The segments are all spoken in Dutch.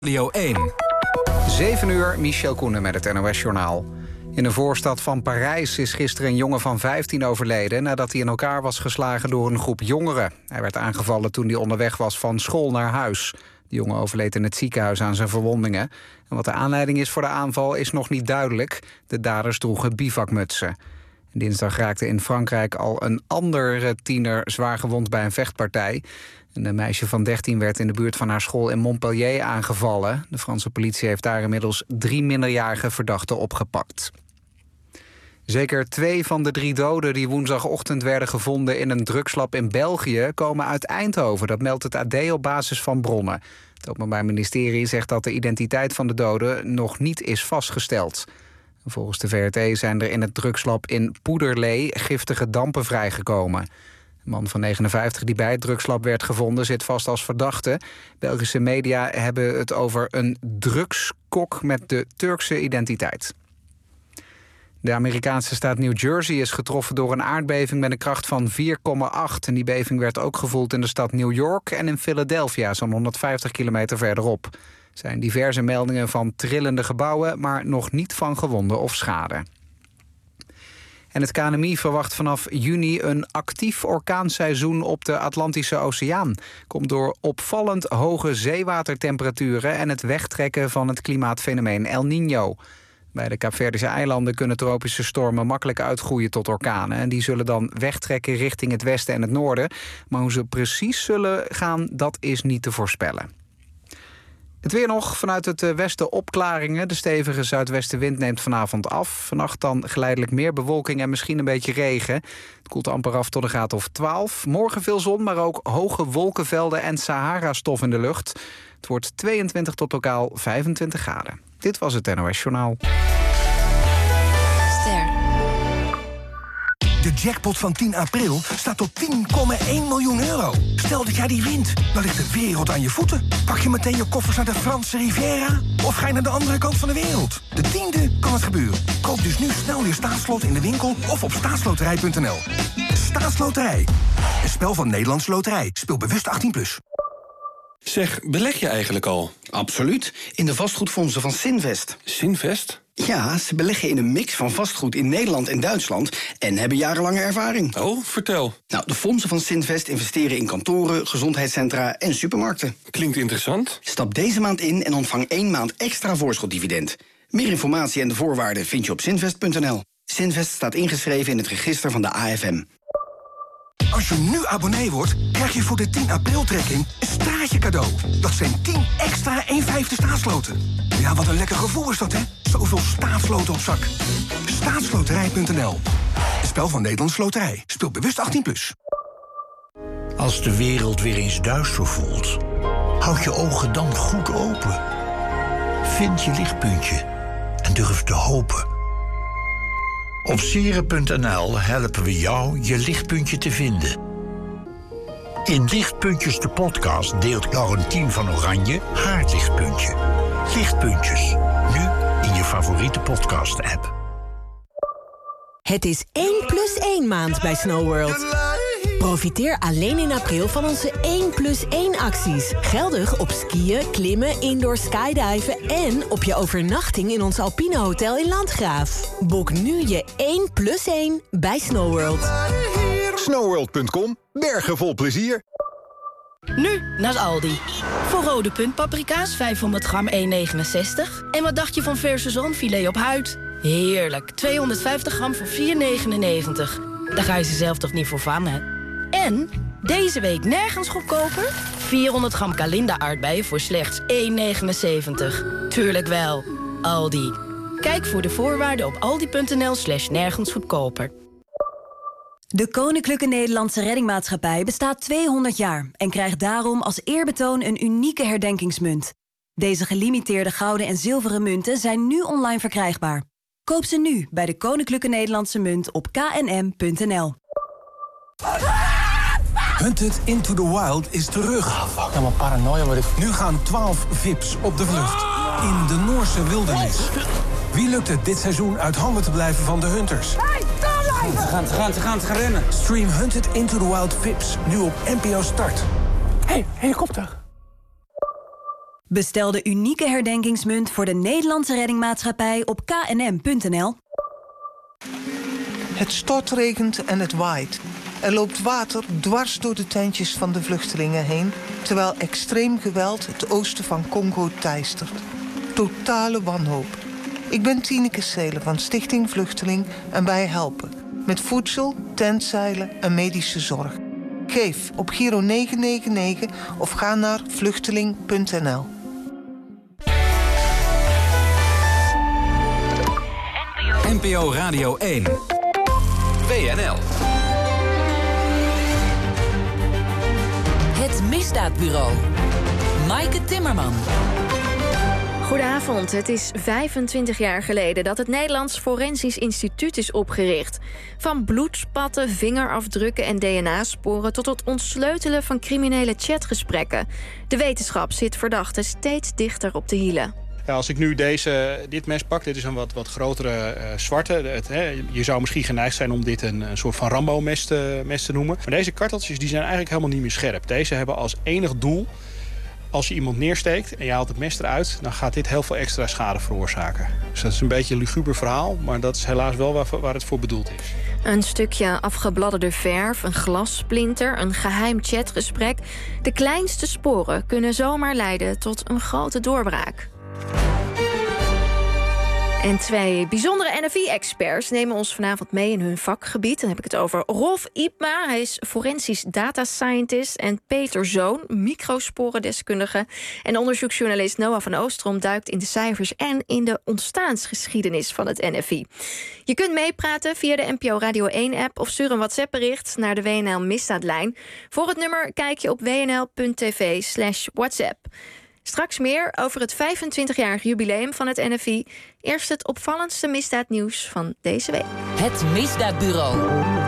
Radio 1. 7 uur, Michel Koenen met het NOS-journaal. In een voorstad van Parijs is gisteren een jongen van 15 overleden... nadat hij in elkaar was geslagen door een groep jongeren. Hij werd aangevallen toen hij onderweg was van school naar huis. De jongen overleed in het ziekenhuis aan zijn verwondingen. En wat de aanleiding is voor de aanval is nog niet duidelijk. De daders droegen bivakmutsen. Dinsdag raakte in Frankrijk al een andere tiener zwaar gewond bij een vechtpartij. Een meisje van 13 werd in de buurt van haar school in Montpellier aangevallen. De Franse politie heeft daar inmiddels 3 minderjarige verdachten opgepakt. Zeker 2 van de 3 doden die woensdagochtend werden gevonden in een drugslab in België komen uit Eindhoven. Dat meldt het AD op basis van bronnen. Het Openbaar Ministerie zegt dat de identiteit van de doden nog niet is vastgesteld. Volgens de VRT zijn er in het drugslab in Poederlee giftige dampen vrijgekomen. De man van 59 die bij het drugslab werd gevonden zit vast als verdachte. Belgische media hebben het over een drugskok met de Turkse identiteit. De Amerikaanse staat New Jersey is getroffen door een aardbeving met een kracht van 4,8. En die beving werd ook gevoeld in de stad New York en in Philadelphia, zo'n 150 kilometer verderop. Er zijn diverse meldingen van trillende gebouwen, maar nog niet van gewonden of schade. En het KNMI verwacht vanaf juni een actief orkaanseizoen op de Atlantische Oceaan. Komt door opvallend hoge zeewatertemperaturen en het wegtrekken van het klimaatfenomeen El Niño. Bij de Kaapverdische eilanden kunnen tropische stormen makkelijk uitgroeien tot orkanen. En die zullen dan wegtrekken richting het westen en het noorden. Maar hoe ze precies zullen gaan, dat is niet te voorspellen. Het weer nog, vanuit het westen opklaringen. De stevige zuidwestenwind neemt vanavond af. Vannacht dan geleidelijk meer bewolking en misschien een beetje regen. Het koelt amper af tot een graad of 12. Morgen veel zon, maar ook hoge wolkenvelden en Sahara-stof in de lucht. Het wordt 22 tot lokaal 25 graden. Dit was het NOS Journaal. De jackpot van 10 april staat op 10,1 miljoen euro. Stel dat jij die wint, dan ligt de wereld aan je voeten. Pak je meteen je koffers naar de Franse Riviera? Of ga je naar de andere kant van de wereld? De 10e kan het gebeuren. Koop dus nu snel je staatslot in de winkel of op staatsloterij.nl. Staatsloterij. Een spel van Nederlandse Loterij. Speel bewust 18+. Zeg, beleg je eigenlijk al? Absoluut, in de vastgoedfondsen van Sinvest. Sinvest? Ja, ze beleggen in een mix van vastgoed in Nederland en Duitsland en hebben jarenlange ervaring. Oh, vertel. Nou, de fondsen van Sinvest investeren in kantoren, gezondheidscentra en supermarkten. Klinkt interessant. Stap deze maand in en ontvang 1 maand extra voorschotdividend. Meer informatie en de voorwaarden vind je op sinvest.nl. Sinvest staat ingeschreven in het register van de AFM. Als je nu abonnee wordt, krijg je voor de 10 april-trekking een straatje cadeau. Dat zijn 10 extra 1/5 staatsloten. Ja, wat een lekker gevoel is dat, hè? Zoveel staatsloten op zak. Staatsloterij.nl. Een spel van Nederlandse Loterij. Speel bewust 18+. Als de wereld weer eens duister voelt, houd je ogen dan goed open. Vind je lichtpuntje en durf te hopen. Op Sieren.nl helpen we jou je lichtpuntje te vinden. In Lichtpuntjes de podcast deelt Laurentien van Oranje haar lichtpuntje. Lichtpuntjes, nu in je favoriete podcast-app. Het is 1+1 maand bij SnowWorld. Profiteer alleen in april van onze 1+1 acties. Geldig op skiën, klimmen, indoor skydiven en op je overnachting in ons Alpine Hotel in Landgraaf. Boek nu je 1+1 bij SnowWorld. Snowworld.com, bergen vol plezier. Nu naar Aldi. Voor rode puntpaprika's 500 gram 1,69. En wat dacht je van verse zalmfilet op huid? Heerlijk, 250 gram voor 4,99. Daar ga je ze zelf toch niet voor vangen, hè? En deze week nergens goedkoper? 400 gram Kalinda aardbeien voor slechts 1,79. Tuurlijk wel, Aldi. Kijk voor de voorwaarden op aldi.nl/nergens goedkoper. De Koninklijke Nederlandse Reddingmaatschappij bestaat 200 jaar... en krijgt daarom als eerbetoon een unieke herdenkingsmunt. Deze gelimiteerde gouden en zilveren munten zijn nu online verkrijgbaar. Koop ze nu bij de Koninklijke Nederlandse Munt op knm.nl. Hunted Into the Wild is terug. Helemaal paranoia word ik. Nu gaan 12 VIP's op de vlucht. In de Noorse wildernis. Wie lukt het dit seizoen uit handen te blijven van de hunters? Ze gaan rennen. Stream Hunted Into the Wild VIP's nu op NPO Start. Hey, helikopter. Bestel de unieke herdenkingsmunt voor de Nederlandse Reddingmaatschappij op knm.nl. Het stortregent en het waait. Er loopt water dwars door de tentjes van de vluchtelingen heen, terwijl extreem geweld het oosten van Congo teistert. Totale wanhoop. Ik ben Tineke Seelen van Stichting Vluchteling en wij helpen. Met voedsel, tentzeilen en medische zorg. Geef op Giro 999 of ga naar vluchteling.nl. NPO Radio 1. WNL. Het Misdaadbureau. Maaike Timmerman. Goedenavond. Het is 25 jaar geleden dat het Nederlands Forensisch Instituut is opgericht. Van bloedspatten, vingerafdrukken en DNA-sporen tot het ontsleutelen van criminele chatgesprekken. De wetenschap zit verdachten steeds dichter op de hielen. Ja, als ik nu dit mes pak, dit is een wat grotere zwarte. Je zou misschien geneigd zijn om dit een soort van Rambo-mes te noemen. Maar deze karteltjes die zijn eigenlijk helemaal niet meer scherp. Deze hebben als enig doel, als je iemand neersteekt en je haalt het mes eruit, dan gaat dit heel veel extra schade veroorzaken. Dus dat is een beetje een luguber verhaal, maar dat is helaas wel waar het voor bedoeld is. Een stukje afgebladderde verf, een glassplinter, een geheim chatgesprek. De kleinste sporen kunnen zomaar leiden tot een grote doorbraak. En twee bijzondere NFI-experts nemen ons vanavond mee in hun vakgebied. Dan heb ik het over Rolf Ipma, hij is forensisch data scientist, en Peter Zoon, microsporendeskundige. En onderzoeksjournalist Noah van Oostrom duikt in de cijfers en in de ontstaansgeschiedenis van het NFI. Je kunt meepraten via de NPO Radio 1-app of stuur een WhatsApp-bericht naar de WNL Misdaadlijn. Voor het nummer kijk je op wnl.tv/WhatsApp. Straks meer over het 25-jarig jubileum van het NFI. Eerst het opvallendste misdaadnieuws van deze week. Het Misdaadbureau.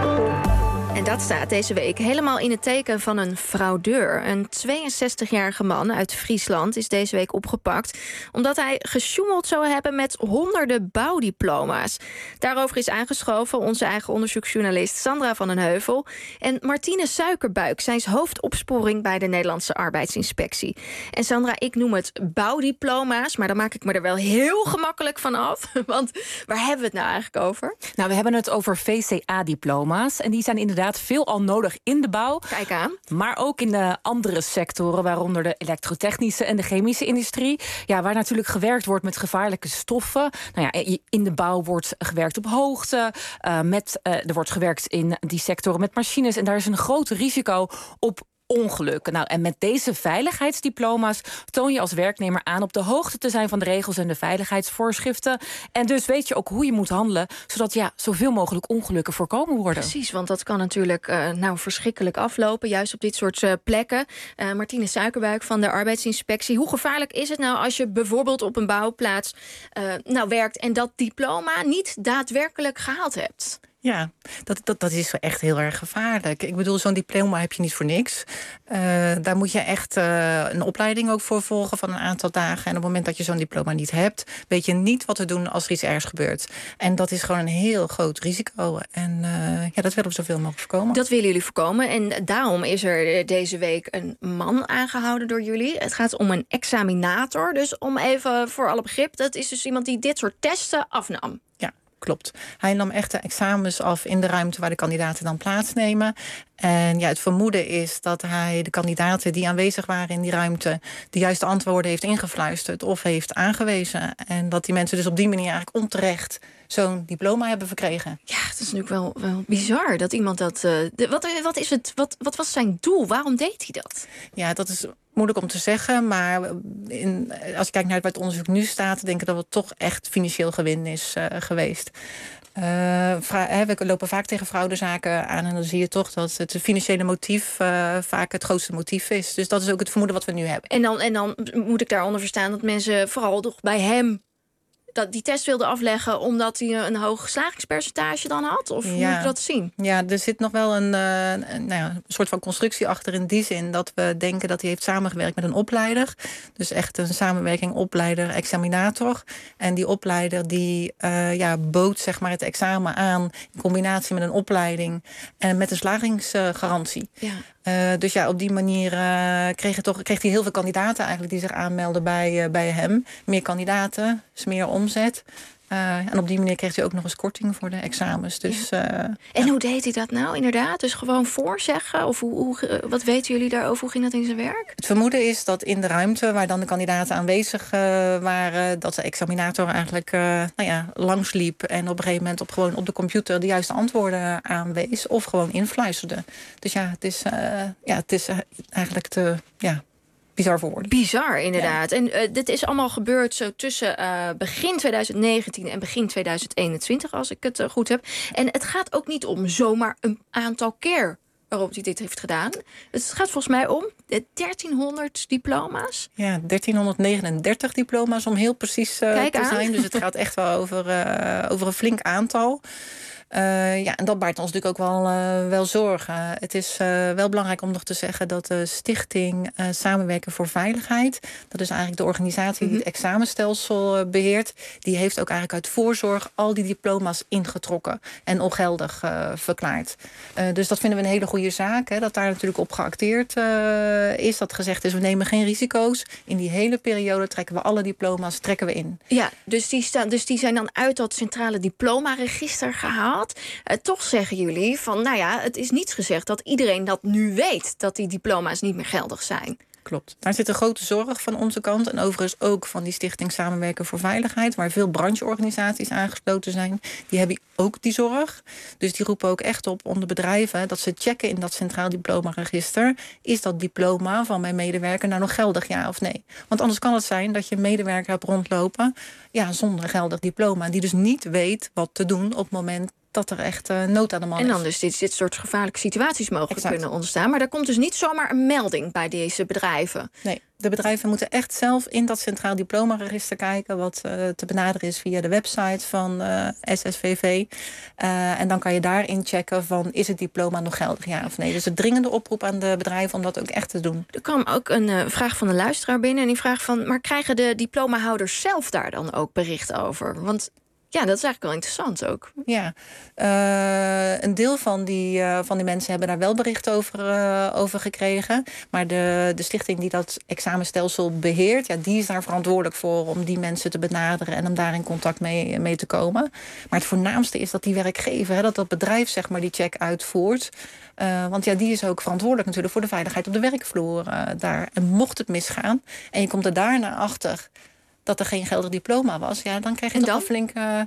En dat staat deze week helemaal in het teken van een fraudeur. Een 62-jarige man uit Friesland is deze week opgepakt omdat hij gesjoemeld zou hebben met honderden bouwdiploma's. Daarover is aangeschoven onze eigen onderzoeksjournalist Sandra van den Heuvel en Martine Suikerbuik. Zij is hoofdopsporing bij de Nederlandse Arbeidsinspectie. En Sandra, ik noem het bouwdiploma's, maar dan maak ik me er wel heel gemakkelijk van af. Want waar hebben we het nou eigenlijk over? Nou, we hebben het over VCA-diploma's en die zijn inderdaad veelal nodig in de bouw. Kijk aan. Maar ook in de andere sectoren, waaronder de elektrotechnische en de chemische industrie. Ja, waar natuurlijk gewerkt wordt met gevaarlijke stoffen. Nou ja, in de bouw wordt gewerkt op hoogte. Er wordt gewerkt in die sectoren met machines. En daar is een groot risico op ongelukken. Nou, en met deze veiligheidsdiploma's toon je als werknemer aan op de hoogte te zijn van de regels en de veiligheidsvoorschriften. En dus weet je ook hoe je moet handelen, zodat zoveel mogelijk ongelukken voorkomen worden. Precies, want dat kan natuurlijk verschrikkelijk aflopen, juist op dit soort plekken. Martine Suikerbuik van de Arbeidsinspectie. Hoe gevaarlijk is het nou als je bijvoorbeeld op een bouwplaats werkt en dat diploma niet daadwerkelijk gehaald hebt? Ja, dat is echt heel erg gevaarlijk. Ik bedoel, zo'n diploma heb je niet voor niks. Daar moet je echt een opleiding ook voor volgen van een aantal dagen. En op het moment dat je zo'n diploma niet hebt, weet je niet wat te doen als er iets ergs gebeurt. En dat is gewoon een heel groot risico. En dat willen we zoveel mogelijk voorkomen. Dat willen jullie voorkomen. En daarom is er deze week een man aangehouden door jullie. Het gaat om een examinator. Dus om even voor alle begrip, dat is dus iemand die dit soort testen afnam. Ja. Klopt. Hij nam echt de examens af in de ruimte waar de kandidaten dan plaatsnemen. En het vermoeden is dat hij de kandidaten die aanwezig waren in die ruimte de juiste antwoorden heeft ingefluisterd of heeft aangewezen. En dat die mensen dus op die manier eigenlijk onterecht zo'n diploma hebben verkregen. Ja, het is natuurlijk wel bizar dat iemand dat. Wat was zijn doel? Waarom deed hij dat? Ja, dat is moeilijk om te zeggen, maar als je kijkt naar waar het onderzoek nu staat, denk ik dat het toch echt financieel gewin is geweest. We lopen vaak tegen fraudezaken aan en dan zie je toch dat het financiële motief vaak het grootste motief is. Dus dat is ook het vermoeden wat we nu hebben. En dan moet ik daaronder verstaan dat mensen vooral toch bij hem die test wilde afleggen omdat hij een hoog slagingspercentage dan had? Of hoe moet je dat zien? Ja, er zit nog wel een soort van constructie achter in die zin dat we denken dat hij heeft samengewerkt met een opleider. Dus echt een samenwerking opleider-examinator. En die opleider die bood zeg maar het examen aan in combinatie met een opleiding en met een slagingsgarantie. Dus op die manier kreeg hij heel veel kandidaten eigenlijk die zich aanmelden bij hem. Meer kandidaten, dus meer omzet. En op die manier kreeg hij ook nog eens korting voor de examens. Dus, en hoe deed hij dat nou inderdaad? Dus gewoon voorzeggen? Of wat weten jullie daarover? Hoe ging dat in zijn werk? Het vermoeden is dat in de ruimte waar dan de kandidaten aanwezig waren, dat de examinator eigenlijk langsliep en op een gegeven moment gewoon op de computer de juiste antwoorden aanwees of gewoon influisterde. Dus het is eigenlijk te bizar voor woorden. Bizar, inderdaad. Ja. En dit is allemaal gebeurd zo tussen begin 2019 en begin 2021, als ik het goed heb. En het gaat ook niet om zomaar een aantal keer waarop hij dit heeft gedaan. Het gaat volgens mij om 1300 diploma's. Ja, 1339 diploma's om heel precies te zijn. Dus het gaat echt wel over een flink aantal. En dat baart ons natuurlijk ook wel zorgen. Het is wel belangrijk om nog te zeggen dat de Stichting Samenwerken voor Veiligheid, dat is eigenlijk de organisatie die het examenstelsel beheert, die heeft ook eigenlijk uit voorzorg al die diploma's ingetrokken en ongeldig verklaard. Dus dat vinden we een hele goede zaak. Hè, dat daar natuurlijk op geacteerd is. Dat gezegd is, we nemen geen risico's. In die hele periode trekken we alle diploma's in. Ja, dus die zijn dan uit dat centrale diplomaregister gehaald. Toch zeggen jullie van, het is niet gezegd dat iedereen dat nu weet, dat die diploma's niet meer geldig zijn. Klopt. Daar zit een grote zorg van onze kant. En overigens ook van die Stichting Samenwerken voor Veiligheid, waar veel brancheorganisaties aangesloten zijn. Die hebben ook die zorg. Dus die roepen ook echt op onder bedrijven dat ze checken in dat Centraal Diplomaregister. Is dat diploma van mijn medewerker nou nog geldig, ja of nee? Want anders kan het zijn dat je een medewerker hebt rondlopen zonder geldig diploma. Die dus niet weet wat te doen op het moment dat er echt nood aan de man is. En dan dus dit soort gevaarlijke situaties mogelijk kunnen ontstaan. Maar daar komt dus niet zomaar een melding bij deze bedrijven. Nee, de bedrijven moeten echt zelf in dat Centraal Diplomaregister kijken, wat te benaderen is via de website van SSVV. En dan kan je daarin checken van, is het diploma nog geldig, ja of nee? Dus een dringende oproep aan de bedrijven om dat ook echt te doen. Er kwam ook een vraag van de luisteraar binnen en die vraagt van, maar krijgen de diplomahouders zelf daar dan ook bericht over? Want ja, dat is eigenlijk wel interessant ook. Ja, een deel van die mensen hebben daar wel bericht over gekregen. Maar de stichting die dat examenstelsel beheert, die is daar verantwoordelijk voor om die mensen te benaderen en om daar in contact mee te komen. Maar het voornaamste is dat die werkgever, dat bedrijf zeg maar die check uitvoert. Want die is ook verantwoordelijk natuurlijk voor de veiligheid op de werkvloer daar. En mocht het misgaan en je komt er daarna achter dat er geen geldig diploma was, dan krijg je toch een flink.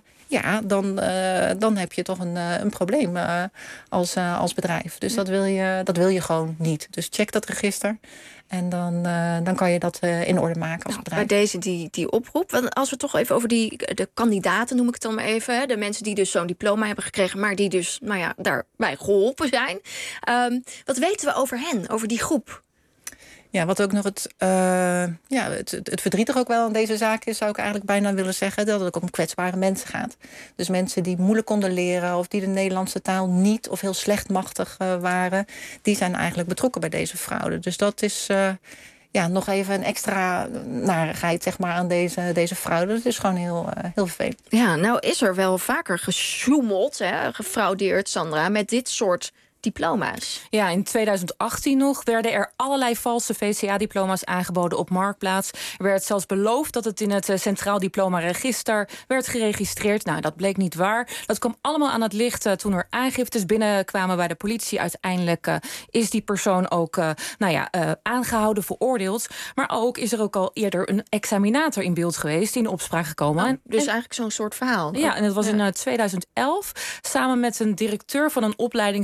Dan heb je toch een probleem als bedrijf. Dus dat wil je gewoon niet. Dus check dat register. En dan kan je dat in orde maken als bedrijf. Bij deze die oproep. Want als we toch even over de kandidaten, noem ik het dan maar even. Hè, de mensen die dus zo'n diploma hebben gekregen, maar die dus daarbij geholpen zijn. Wat weten we over hen, over die groep? Ja, wat ook nog het verdrietig ook wel aan deze zaak is, zou ik eigenlijk bijna willen zeggen, dat het ook om kwetsbare mensen gaat. Dus mensen die moeilijk konden leren of die de Nederlandse taal niet of heel slecht machtig waren, die zijn eigenlijk betrokken bij deze fraude. Dus dat is nog even een extra narigheid zeg maar aan deze fraude. Dat is gewoon heel vervelend. Ja, nou is er wel vaker gesjoemeld, gefraudeerd, Sandra, met dit soort diploma's. Ja, in 2018 nog werden er allerlei valse VCA-diploma's aangeboden op Marktplaats. Er werd zelfs beloofd dat het in het Centraal Diplomaregister werd geregistreerd. Nou, dat bleek niet waar. Dat kwam allemaal aan het licht toen er aangiftes binnenkwamen bij de politie. Uiteindelijk is die persoon ook aangehouden, veroordeeld. Maar ook is er ook al eerder een examinator in beeld geweest die in opspraak gekomen. Dus eigenlijk zo'n soort verhaal. Ja, en dat was in 2011 samen met een directeur van een opleidingsbedrijf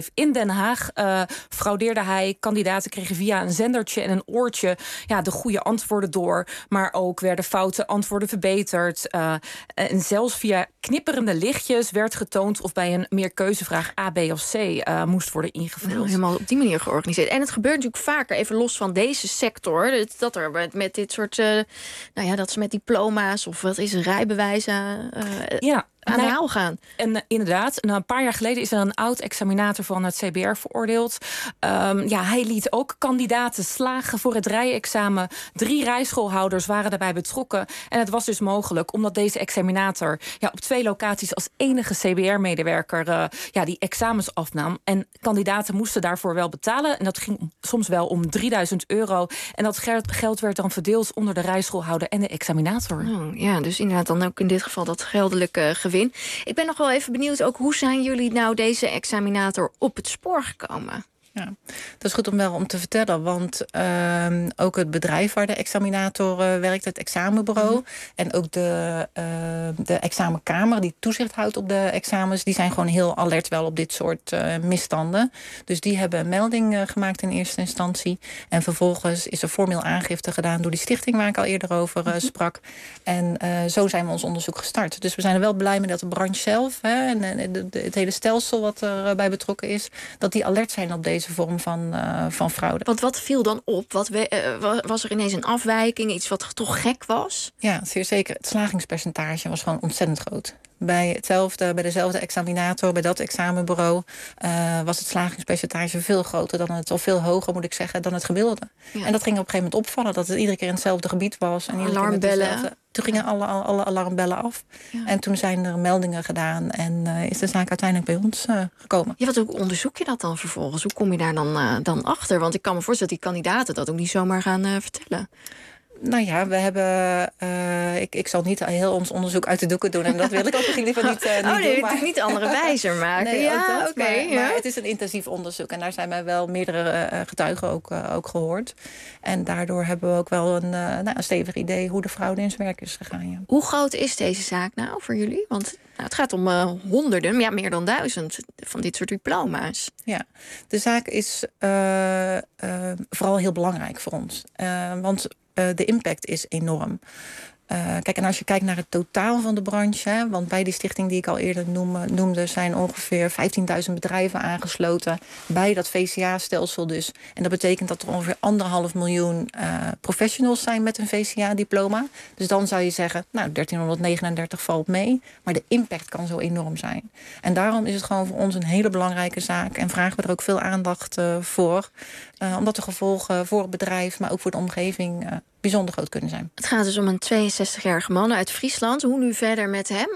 bedrijf in Den Haag fraudeerde hij. Kandidaten kregen via een zendertje en een oortje de goede antwoorden door. Maar ook werden foute antwoorden verbeterd. En zelfs via knipperende lichtjes werd getoond of bij een meerkeuzevraag A, B of C moest worden ingevuld. Nou, helemaal op die manier georganiseerd. En het gebeurt natuurlijk vaker, even los van deze sector, dat er met dit soort, dat ze met diploma's of wat is rijbewijzen aan de haal gaan. En inderdaad, een paar jaar geleden is er een oud-examinator van het CBR veroordeeld. Hij liet ook kandidaten slagen voor het rijexamen. 3 rijschoolhouders waren daarbij betrokken. En het was dus mogelijk, omdat deze examinator op 2 locaties als enige CBR-medewerker die examens afnam. En kandidaten moesten daarvoor wel betalen. En dat ging soms wel om €3000. En dat geld werd dan verdeeld onder de rijschoolhouder en de examinator. Dus inderdaad dan ook in dit geval dat geldelijke gewin. Ik ben nog wel even benieuwd, ook hoe zijn jullie nou deze examinator op het spoor gekomen? Ja, dat is goed om te vertellen, want ook het bedrijf waar de examinator werkt, het examenbureau, en ook de examenkamer die toezicht houdt op de examens, die zijn gewoon heel alert wel op dit soort misstanden. Dus die hebben een melding gemaakt in eerste instantie. En vervolgens is er formeel aangifte gedaan door die stichting waar ik al eerder over sprak. En zo zijn we ons onderzoek gestart. Dus we zijn er wel blij mee dat de branche zelf en het hele stelsel wat erbij betrokken is, dat die alert zijn op deze vorm van fraude. Want wat viel dan op? Was er ineens een afwijking? Iets wat toch gek was? Ja, zeer zeker. Het slagingspercentage was gewoon ontzettend groot. Bij dezelfde examinator, bij dat examenbureau, was het slagingspercentage veel groter dan of veel hoger, moet ik zeggen, dan het gemiddelde. Ja. En dat ging op een gegeven moment opvallen, dat het iedere keer in hetzelfde gebied was. En alarmbellen. Toen gingen alle alarmbellen af. Ja. En toen zijn er meldingen gedaan en is de zaak uiteindelijk bij ons gekomen. Ja, hoe onderzoek je dat dan vervolgens? Hoe kom je daar dan achter? Want ik kan me voorstellen dat die kandidaten dat ook niet zomaar gaan vertellen. Nou ja, we hebben... Ik zal niet heel ons onderzoek uit de doeken doen. En dat wil ik ook liever niet doen. Maar niet andere wijzer maken. Nee, maar het is een intensief onderzoek. En daar zijn wij wel meerdere getuigen ook gehoord. En daardoor hebben we ook wel een stevig idee hoe de fraude in zijn werk is gegaan. Ja. Hoe groot is deze zaak nou voor jullie? Want het gaat om honderden, meer dan 1000 van dit soort diploma's. Ja, de zaak is vooral heel belangrijk voor ons. Want de impact is enorm. Kijk, en als je kijkt naar het totaal van de branche, hè, want bij die stichting die ik al eerder noemde, zijn ongeveer 15.000 bedrijven aangesloten bij dat VCA-stelsel dus. En dat betekent dat er ongeveer 1,5 miljoen professionals zijn met een VCA-diploma. Dus dan zou je zeggen, 1339 valt mee, maar de impact kan zo enorm zijn. En daarom is het gewoon voor ons een hele belangrijke zaak en vragen we er ook veel aandacht voor. Omdat de gevolgen voor het bedrijf, maar ook voor de omgeving bijzonder groot kunnen zijn. Het gaat dus om een 62-jarige man uit Friesland. Hoe nu verder met hem?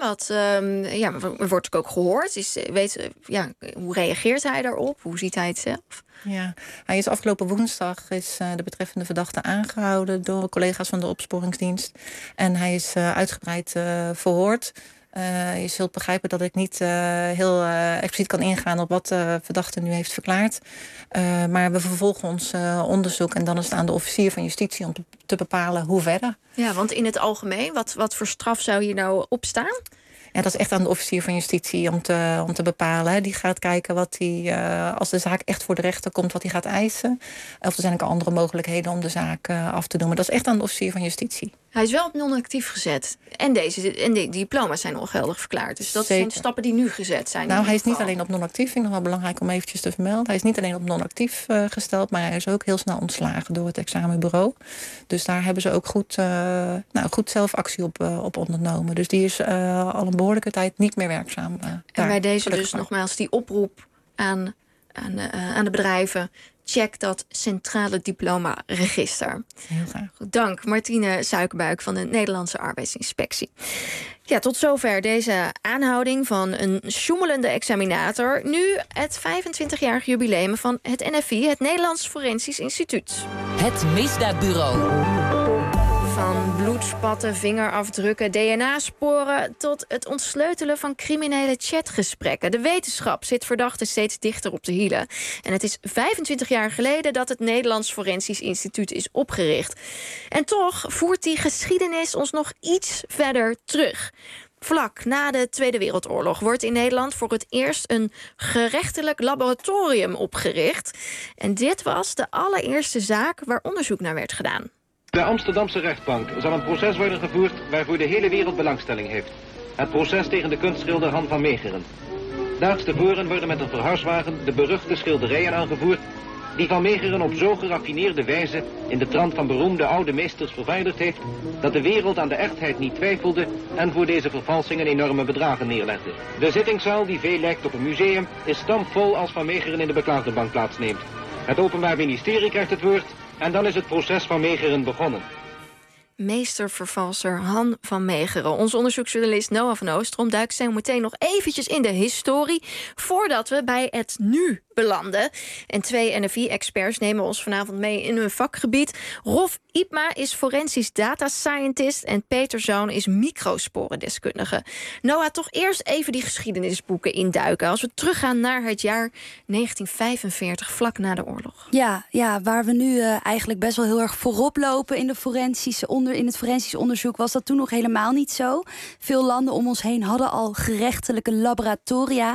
Wordt ook gehoord. Hoe reageert hij daarop? Hoe ziet hij het zelf? Ja, hij is afgelopen woensdag de betreffende verdachte aangehouden door collega's van de opsporingsdienst. En hij is uitgebreid verhoord. Je zult begrijpen dat ik niet heel expliciet kan ingaan op wat de verdachte nu heeft verklaard. Maar we vervolgen ons onderzoek en dan is het aan de officier van justitie om te bepalen hoe verder. Ja, want in het algemeen, wat voor straf zou hier nou op staan? Ja, dat is echt aan de officier van justitie om te bepalen. Hè. Die gaat kijken wat hij, als de zaak echt voor de rechter komt, wat hij gaat eisen. Of er zijn ook andere mogelijkheden om de zaak af te doen. Maar dat is echt aan de officier van justitie. Hij is wel op non-actief gezet. En die diploma's zijn ongeldig verklaard. Dus dat zijn stappen die nu gezet zijn. Nou, hij is niet alleen op non-actief. Vind ik nog wel belangrijk om eventjes te vermelden. Hij is niet alleen op non-actief gesteld, maar hij is ook heel snel ontslagen door het examenbureau. Dus daar hebben ze ook goed zelf actie op ondernomen. Dus die is al een behoorlijke tijd niet meer werkzaam. En bij deze dus nogmaals die oproep aan de bedrijven: check dat centrale diploma-register. Heel graag. Goed, dank Martine Suikerbuik van de Nederlandse Arbeidsinspectie. Ja, tot zover deze aanhouding van een sjoemelende examinator. Nu het 25-jarig jubileum van het NFI, het Nederlands Forensisch Instituut. Het Misdaadbureau. Van bloedspatten, vingerafdrukken, DNA-sporen tot het ontsleutelen van criminele chatgesprekken. De wetenschap zit verdachten steeds dichter op de hielen. En het is 25 jaar geleden dat het Nederlands Forensisch Instituut is opgericht. En toch voert die geschiedenis ons nog iets verder terug. Vlak na de Tweede Wereldoorlog wordt in Nederland voor het eerst een gerechtelijk laboratorium opgericht. En dit was de allereerste zaak waar onderzoek naar werd gedaan. De Amsterdamse rechtbank zal een proces worden gevoerd waarvoor de hele wereld belangstelling heeft. Het proces tegen de kunstschilder Han van Meegeren. Daags tevoren worden met een verhuiswagen de beruchte schilderijen aangevoerd die Van Meegeren op zo geraffineerde wijze in de trant van beroemde oude meesters vervaardigd heeft, dat de wereld aan de echtheid niet twijfelde en voor deze vervalsingen enorme bedragen neerlegde. De zittingszaal, die veel lijkt op een museum, is stampvol als Van Meegeren in de beklaagdenbank plaatsneemt. Het Openbaar Ministerie krijgt het woord en dan is het proces Van Meegeren begonnen. Meestervervalser Han van Meegeren. Onze onderzoeksjournalist Noah van Oostrom duikt zo meteen nog eventjes in de historie voordat we bij het nu belanden. En 2 NFI-experts nemen ons vanavond mee in hun vakgebied. Rolf Ipma is forensisch data scientist en Peter Zoon is microsporendeskundige. Noah, toch eerst even die geschiedenisboeken induiken. Als we teruggaan naar het jaar 1945, vlak na de oorlog. Ja, waar we nu eigenlijk best wel heel erg voorop lopen in het forensisch onderzoek, was dat toen nog helemaal niet zo. Veel landen om ons heen hadden al gerechtelijke laboratoria.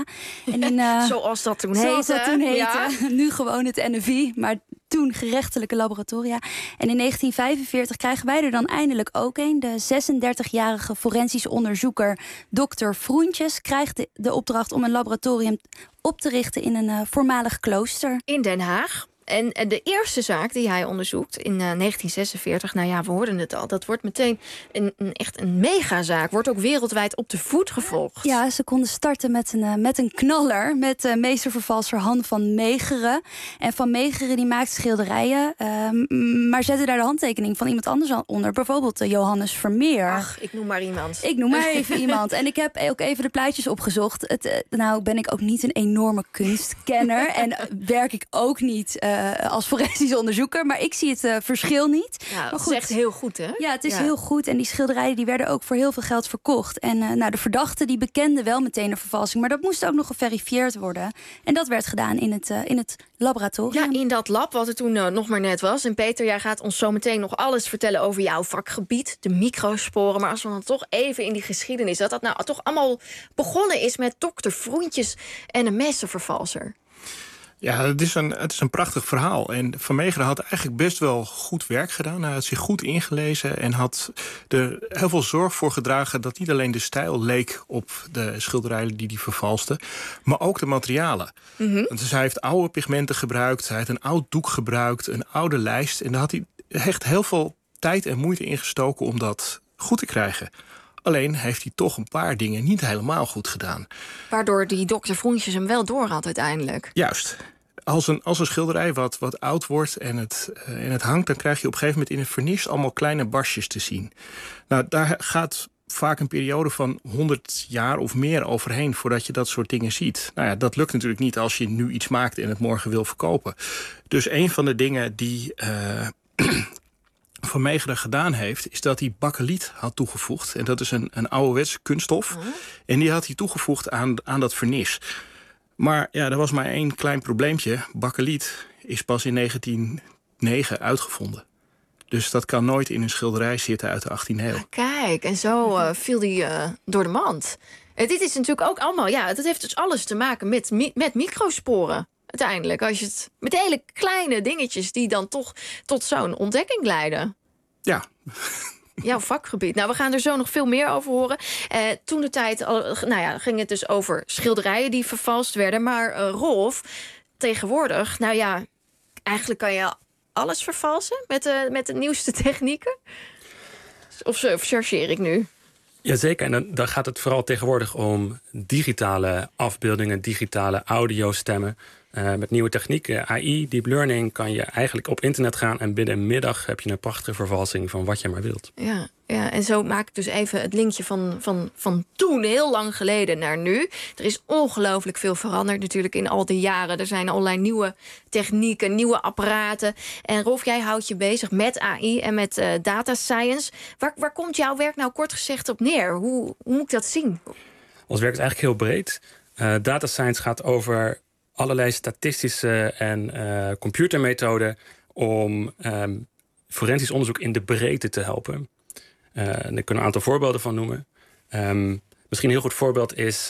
En Zoals dat toen heette. Ja. Nu gewoon het NFI, maar toen gerechtelijke laboratoria. En in 1945 krijgen wij er dan eindelijk ook een. De 36-jarige forensisch onderzoeker Dr. Vroentjes krijgt de opdracht om een laboratorium op te richten in een voormalig klooster. In Den Haag. En de eerste zaak die hij onderzoekt in 1946, nou ja, we hoorden het al, dat wordt meteen echt een megazaak. Wordt ook wereldwijd op de voet gevolgd. Ja, ze konden starten met een knaller, met meestervervalser Han van Meegeren. En Van Meegeren die maakt schilderijen, maar zette daar de handtekening van iemand anders onder. Bijvoorbeeld Johannes Vermeer. Ach, ik noem maar iemand. Ik noem maar even iemand. En ik heb ook even de plaatjes opgezocht. Nou ben ik ook niet een enorme kunstkenner en werk ik ook niet als forensisch onderzoeker, maar ik zie het verschil niet. Ja, dat is echt heel goed, hè? Ja, het is heel goed. En die schilderijen die werden ook voor heel veel geld verkocht. En de verdachte die bekende wel meteen de vervalsing, maar dat moest ook nog geverifieerd worden. En dat werd gedaan in het laboratorium. Ja, in dat lab, wat er toen nog maar net was. En Peter, jij gaat ons zo meteen nog alles vertellen over jouw vakgebied, de microsporen. Maar als we dan toch even in die geschiedenis, dat nou toch allemaal begonnen is met dokter Vroentjes en een meestervervalser. Ja, het is een prachtig verhaal. En Van Meegeren had eigenlijk best wel goed werk gedaan. Hij had zich goed ingelezen en had er heel veel zorg voor gedragen dat niet alleen de stijl leek op de schilderijen die hij vervalste, maar ook de materialen. Dus hij heeft oude pigmenten gebruikt, hij heeft een oud doek gebruikt, een oude lijst. En daar had hij echt heel veel tijd en moeite in gestoken om dat goed te krijgen. Alleen heeft hij toch een paar dingen niet helemaal goed gedaan. Waardoor die dokter Vroentjes hem wel door had uiteindelijk. Juist. Als een schilderij wat oud wordt en het hangt, dan krijg je op een gegeven moment in het vernis allemaal kleine barstjes te zien. Nou, daar gaat vaak een periode van 100 jaar of meer overheen voordat je dat soort dingen ziet. Nou ja, dat lukt natuurlijk niet als je nu iets maakt en het morgen wil verkopen. Dus een van de dingen die Van Meegeren gedaan heeft, is dat hij bakkeliet had toegevoegd. En dat is een ouderwetse kunststof. En die had hij toegevoegd aan dat vernis. Maar ja, er was maar één klein probleempje. Bakkeliet is pas in 1909 uitgevonden. Dus dat kan nooit in een schilderij zitten uit de 18e eeuw. Kijk, en zo viel die door de mand. Dit is natuurlijk ook allemaal, ja, dat heeft dus alles te maken met microsporen. Uiteindelijk, als je het met hele kleine dingetjes die dan toch tot zo'n ontdekking leiden. Ja. Jouw vakgebied. Nou, we gaan er zo nog veel meer over horen. Toen de tijd ging het dus over schilderijen die vervalst werden. Maar Rolf, tegenwoordig, nou ja, eigenlijk kan je alles vervalsen met de nieuwste technieken. Of chargeer ik nu? Jazeker, en dan gaat het vooral tegenwoordig om digitale afbeeldingen, digitale audiostemmen. Met nieuwe technieken, AI, deep learning, kan je eigenlijk op internet gaan en binnen een middag heb je een prachtige vervalsing van wat je maar wilt. Ja, en zo maak ik dus even het linkje van toen, heel lang geleden, naar nu. Er is ongelooflijk veel veranderd natuurlijk in al die jaren. Er zijn allerlei nieuwe technieken, nieuwe apparaten. En Rolf, jij houdt je bezig met AI en met data science. Waar komt jouw werk nou kort gezegd op neer? Hoe moet ik dat zien? Ons werk is eigenlijk heel breed. Data science gaat over allerlei statistische en computermethoden om forensisch onderzoek in de breedte te helpen. Daar kunnen we een aantal voorbeelden van noemen. Misschien een heel goed voorbeeld is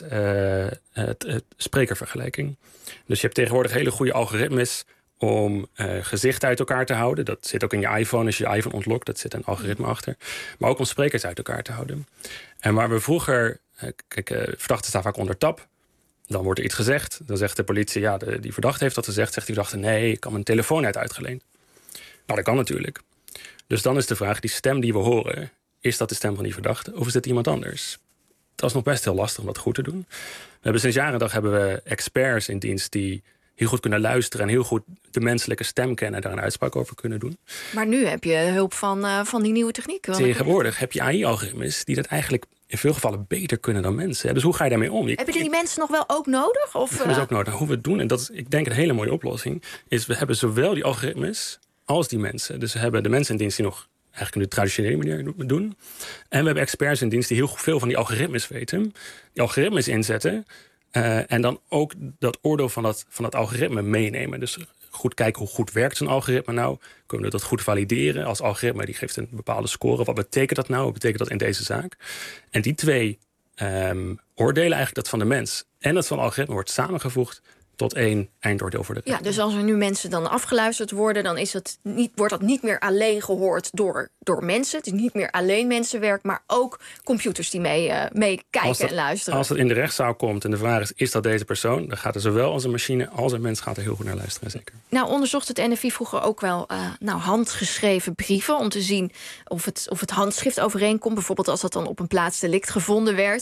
het sprekervergelijking. Dus je hebt tegenwoordig hele goede algoritmes om gezichten uit elkaar te houden. Dat zit ook in je iPhone. Als je je iPhone ontlokt, dat zit een algoritme achter. Maar ook om sprekers uit elkaar te houden. En waar we vroeger... verdachten staan vaak onder tap. Dan wordt er iets gezegd. Dan zegt de politie, ja, die verdachte heeft dat gezegd. Zegt die verdachte, nee, ik kan mijn telefoon uitgeleend. Nou, dat kan natuurlijk. Dus dan is de vraag, die stem die we horen... is dat de stem van die verdachte of is dit iemand anders? Dat is nog best heel lastig om dat goed te doen. Sinds jaren dag hebben we experts in dienst... die heel goed kunnen luisteren en heel goed de menselijke stem kennen... en daar een uitspraak over kunnen doen. Maar nu heb je hulp van die nieuwe techniek. Tegenwoordig heb je AI-algoritmes die dat eigenlijk... in veel gevallen beter kunnen dan mensen. Dus hoe ga je daarmee om? Heb je die mensen nog wel ook nodig? Of, dat is ook nodig. Hoe we het doen, en dat is, ik denk, een hele mooie oplossing... is we hebben zowel die algoritmes als die mensen. Dus we hebben de mensen in dienst die nog... eigenlijk op de traditionele manier doen. En we hebben experts in dienst die heel veel van die algoritmes weten. Die algoritmes inzetten. En dan ook dat oordeel van dat algoritme meenemen. Dus goed kijken hoe goed werkt zo'n algoritme nou. Kunnen we dat goed valideren? Als algoritme die geeft een bepaalde score. Wat betekent dat nou? Wat betekent dat in deze zaak? En die twee oordelen eigenlijk dat van de mens en dat van het algoritme wordt samengevoegd tot één eindoordeel voor de rechter. Ja, dus als er nu mensen dan afgeluisterd worden... dan wordt dat niet meer alleen gehoord door mensen. Het is niet meer alleen mensenwerk, maar ook computers die mee kijken en luisteren. Als het in de rechtszaal komt en de vraag is dat deze persoon... dan gaat er zowel als een machine als een mens gaat er heel goed naar luisteren, zeker. Nou, onderzocht het NFI vroeger ook wel handgeschreven brieven... om te zien of het handschrift overeenkomt. Bijvoorbeeld als dat dan op een plaatsdelict gevonden werd.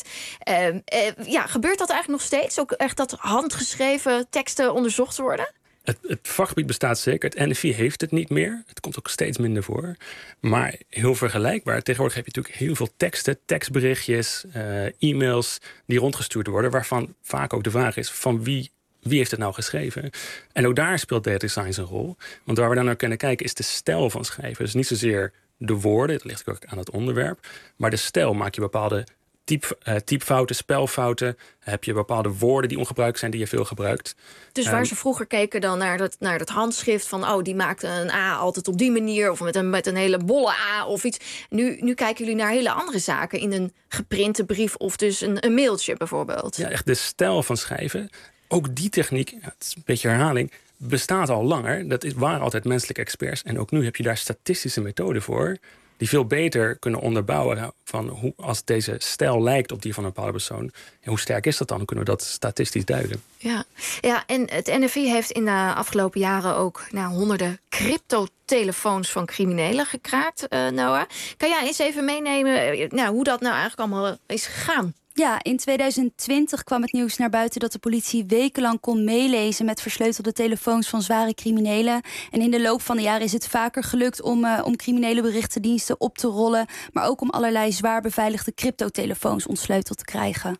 Gebeurt dat eigenlijk nog steeds? Ook echt dat handgeschreven teksten onderzocht worden? Het vakgebied bestaat zeker. Het NFI heeft het niet meer. Het komt ook steeds minder voor. Maar heel vergelijkbaar. Tegenwoordig heb je natuurlijk heel veel teksten, tekstberichtjes, e-mails die rondgestuurd worden, waarvan vaak ook de vraag is van wie heeft het nou geschreven? En ook daar speelt data science een rol. Want waar we dan naar kunnen kijken is de stijl van schrijven. Dus niet zozeer de woorden, het ligt ook aan het onderwerp, maar de stijl. Maak je bepaalde typfouten, spelfouten. Heb je bepaalde woorden die ongebruikt zijn die je veel gebruikt. Dus waar ze vroeger keken dan naar dat handschrift van die maakte een A altijd op die manier of met een hele bolle A of iets. Nu kijken jullie naar hele andere zaken in een geprinte brief of dus een mailtje bijvoorbeeld. Ja, echt de stijl van schrijven. Ook die techniek, het is een beetje herhaling, bestaat al langer. Waren altijd menselijke experts en ook nu heb je daar statistische methoden voor die veel beter kunnen onderbouwen van hoe als deze stijl lijkt op die van een bepaalde persoon. En hoe sterk is dat dan? Kunnen we dat statistisch duiden? Ja, en het NFI heeft in de afgelopen jaren ook honderden cryptotelefoons van criminelen gekraakt, Noah. Kan jij eens even meenemen hoe dat nou eigenlijk allemaal is gegaan? Ja, in 2020 kwam het nieuws naar buiten dat de politie wekenlang kon meelezen met versleutelde telefoons van zware criminelen. En in de loop van de jaren is het vaker gelukt om criminele berichtendiensten op te rollen, maar ook om allerlei zwaar beveiligde cryptotelefoons ontsleuteld te krijgen.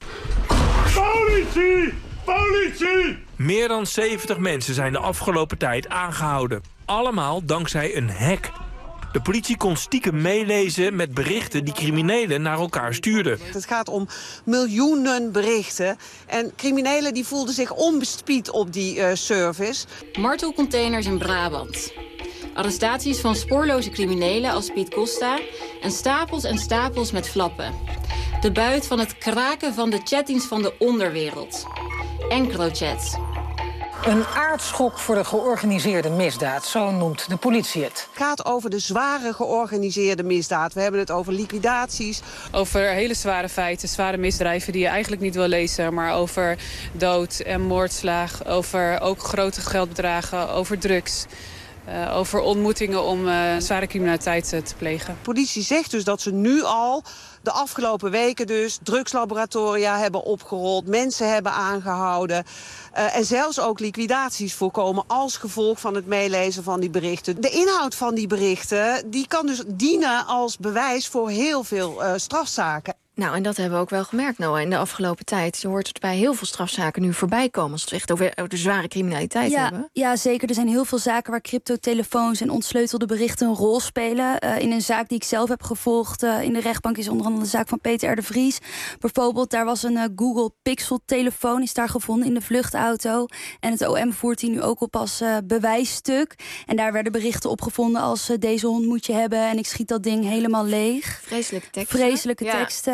Politie! Politie! Meer dan 70 mensen zijn de afgelopen tijd aangehouden. Allemaal dankzij een hack. De politie kon stiekem meelezen met berichten die criminelen naar elkaar stuurden. Het gaat om miljoenen berichten. En criminelen die voelden zich onbespied op die service. Martelcontainers in Brabant. Arrestaties van spoorloze criminelen als Piet Costa. En stapels met flappen. De buit van het kraken van de chatdienst van de onderwereld. EncroChat. Een aardschok voor de georganiseerde misdaad, zo noemt de politie het. Het gaat over de zware georganiseerde misdaad. We hebben het over liquidaties. Over hele zware feiten, zware misdrijven die je eigenlijk niet wil lezen. Maar over dood en moordslaag, over ook grote geldbedragen, over drugs. Over ontmoetingen om zware criminaliteit te plegen. De politie zegt dus dat ze nu al de afgelopen weken dus drugslaboratoria hebben opgerold, mensen hebben aangehouden en zelfs ook liquidaties voorkomen als gevolg van het meelezen van die berichten. De inhoud van die berichten die kan dus dienen als bewijs voor heel veel strafzaken. Nou, en dat hebben we ook wel gemerkt, Noah, in de afgelopen tijd. Je hoort het bij heel veel strafzaken nu voorbij komen als we het echt over de zware criminaliteit hebben. Ja, zeker. Er zijn heel veel zaken waar cryptotelefoons en ontsleutelde berichten een rol spelen. In een zaak die ik zelf heb gevolgd in de rechtbank is onder andere de zaak van Peter R. de Vries. Bijvoorbeeld, daar was een Google Pixel-telefoon, is daar gevonden in de vluchtauto. En het OM voert die nu ook op als bewijsstuk. En daar werden berichten opgevonden als deze hond moet je hebben en ik schiet dat ding helemaal leeg. Vreselijke teksten. Vreselijke teksten.